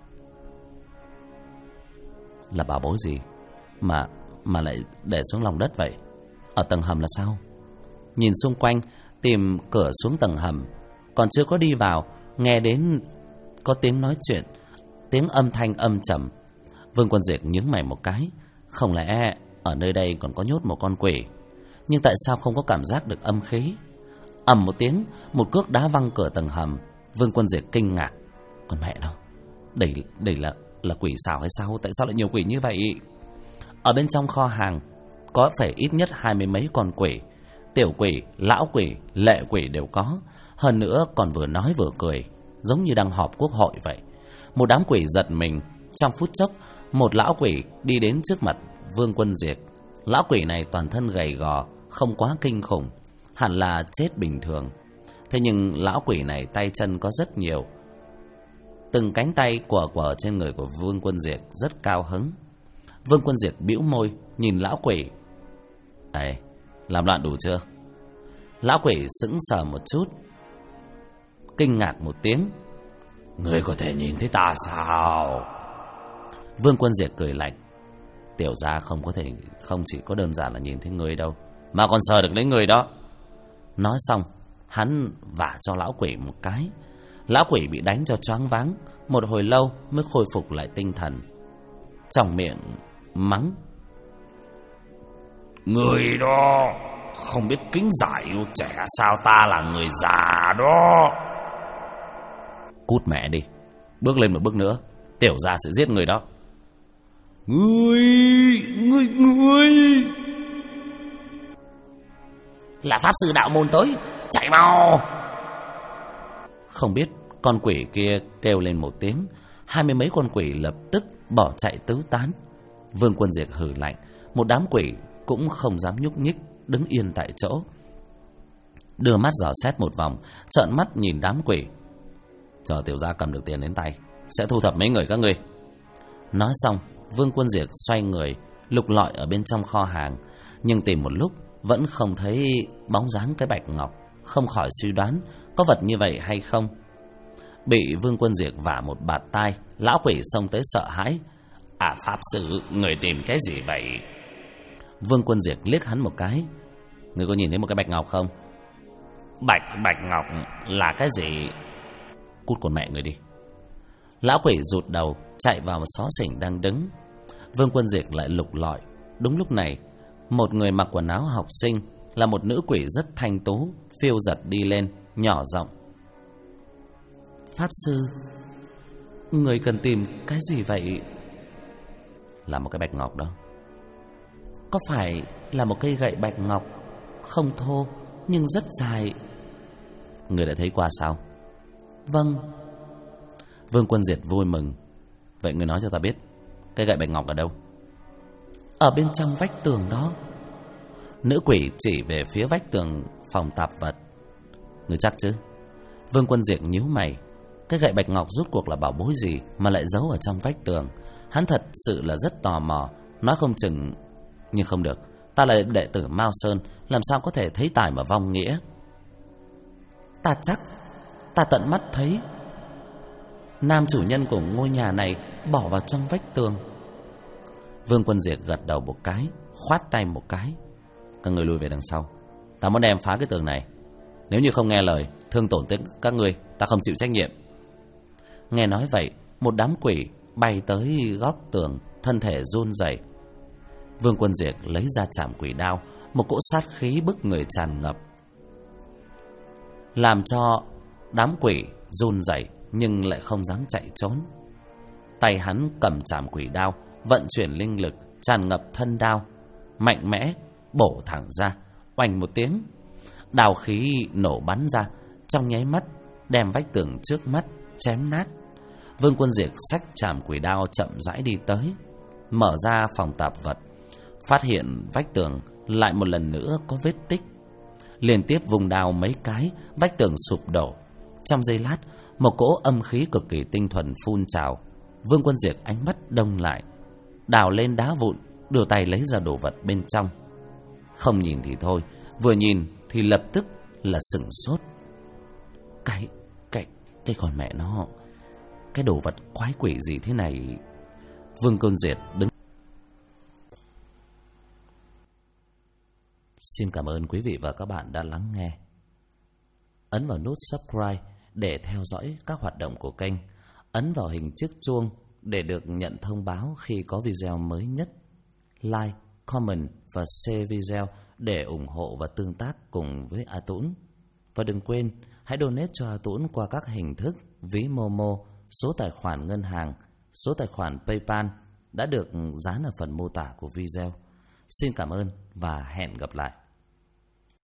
Là bảo bối gì mà lại để xuống lòng đất vậy? Ở tầng hầm là sao? Nhìn xung quanh, tìm cửa xuống tầng hầm, còn chưa có đi vào, nghe đến có tiếng nói chuyện, tiếng âm thanh âm trầm. Vương Quân Diệt nhướng mày một cái, không lẽ ở nơi đây còn có nhốt một con quỷ? Nhưng tại sao không có cảm giác được âm khí? Ầm một tiếng, một cước đá văng cửa tầng hầm. Vương Quân Diệt kinh ngạc, con mẹ nó, đây là quỷ xào hay sao? Tại sao lại nhiều quỷ như vậy? Ở bên trong kho hàng có phải ít nhất 20 mấy con quỷ, tiểu quỷ, lão quỷ, lệ quỷ đều có. Hơn nữa còn vừa nói vừa cười, giống như đang họp quốc hội vậy. Một đám quỷ giật mình. Trong phút chốc, một lão quỷ đi đến trước mặt Vương Quân Diệt. Lão quỷ này toàn thân gầy gò, không quá kinh khủng, hẳn là chết bình thường. Thế nhưng lão quỷ này tay chân có rất nhiều, từng cánh tay của trên người của Vương Quân Diệt rất cao hứng. Vương Quân Diệt bĩu môi nhìn lão quỷ. Ê, làm loạn đủ chưa? Lão quỷ sững sờ một chút, kinh ngạc một tiếng. Ngươi có thể nhìn thấy ta sao? Vương Quân Diệt cười lạnh. Tiểu gia không chỉ có đơn giản là nhìn thấy ngươi đâu, mà còn sờ được lấy người đó. Nói xong, hắn vả cho lão quỷ một cái. Lão quỷ bị đánh cho choáng váng, một hồi lâu mới khôi phục lại tinh thần. Trong miệng mắng: Người đó không biết kính giải yêu trẻ sao? Ta là người già đó. Cút mẹ đi, bước lên một bước nữa, tiểu gia sẽ giết người đó. Ngươi là pháp sư đạo môn tới, chạy mau. Không biết con quỷ kia kêu lên một tiếng, 20 mấy con quỷ lập tức bỏ chạy tứ tán. Vương Quân Diệt hừ lạnh, một đám quỷ cũng không dám nhúc nhích, đứng yên tại chỗ, đưa mắt dò xét một vòng, trợn mắt nhìn đám quỷ. Chờ tiểu gia cầm được tiền đến tay, sẽ thu thập mấy người các ngươi. Nói xong, Vương Quân Diệt xoay người lục lọi ở bên trong kho hàng, nhưng tìm một lúc vẫn không thấy bóng dáng cái bạch ngọc, không khỏi suy đoán có vật như vậy hay không. Bị Vương Quân Diệt vả một bạt tai, lão quỷ xông tới sợ hãi. À, pháp sư, người tìm cái gì vậy? Vương Quân Diệt liếc hắn một cái. Người có nhìn thấy một cái bạch ngọc không? Bạch ngọc là cái gì? Cút con mẹ người đi. Lão quỷ rụt đầu chạy vào một xó xỉnh đang đứng. Vương Quân Diệt lại lục lọi. Đúng lúc này, một người mặc quần áo học sinh, là một nữ quỷ rất thanh tú, phiêu giật đi lên, nhỏ giọng: Pháp sư, người cần tìm cái gì vậy? Là một cái bạch ngọc đó. Có phải là một cây gậy bạch ngọc, không thô nhưng rất dài? Người đã thấy qua sao? Vâng. Vương Quân Diệt vui mừng. Vậy người nói cho ta biết, cây gậy bạch ngọc ở đâu? Ở bên trong vách tường đó. Nữ quỷ chỉ về phía vách tường phòng tạp vật. Người chắc chứ? Vương Quân Diệt nhíu mày. Cái gậy bạch ngọc rốt cuộc là bảo bối gì mà lại giấu ở trong vách tường? Hắn thật sự là rất tò mò. Nói không chừng... Nhưng không được, ta là đệ tử Mao Sơn, làm sao có thể thấy tài mà vong nghĩa? Ta chắc, ta tận mắt thấy nam chủ nhân của ngôi nhà này bỏ vào trong vách tường. Vương Quân Diệt gật đầu một cái, khoát tay một cái. Các người lùi về đằng sau, ta muốn đem phá cái tường này. Nếu như không nghe lời, thương tổn tới các ngươi, ta không chịu trách nhiệm. Nghe nói vậy, một đám quỷ bay tới góc tường, thân thể run rẩy. Vương Quân Diệt lấy ra trảm quỷ đao, một cỗ sát khí bức người tràn ngập, làm cho đám quỷ run rẩy nhưng lại không dám chạy trốn. Tay hắn cầm trảm quỷ đao, vận chuyển linh lực tràn ngập thân đao, mạnh mẽ bổ thẳng ra. Oanh một tiếng, đao khí nổ bắn ra, trong nháy mắt đem vách tường trước mắt chém nát. Vương Quân Diệt xách trảm quỷ đao chậm rãi đi tới, mở ra phòng tạp vật, phát hiện vách tường lại một lần nữa có vết tích. Liên tiếp vùng đao mấy cái, vách tường sụp đổ. Trong giây lát, một cỗ âm khí cực kỳ tinh thuần phun trào. Vương Quân Diệt ánh mắt đông lại. đào lên đá vụn, đưa tay lấy ra đồ vật bên trong. Không nhìn thì thôi, vừa nhìn thì lập tức là sửng sốt. Cái con mẹ nó, cái đồ vật quái quỷ gì thế này? Vương Côn Diệt đứng. Xin cảm ơn quý vị và các bạn đã lắng nghe. Ấn vào nút subscribe để theo dõi các hoạt động của kênh. Ấn vào hình chiếc chuông để được nhận thông báo khi có video mới nhất. Like, comment và share video để ủng hộ và tương tác cùng với A Tũng. Và đừng quên, hãy donate cho A Tũng qua các hình thức ví Momo, số tài khoản ngân hàng, số tài khoản PayPal đã được dán ở phần mô tả của video. Xin cảm ơn và hẹn gặp lại.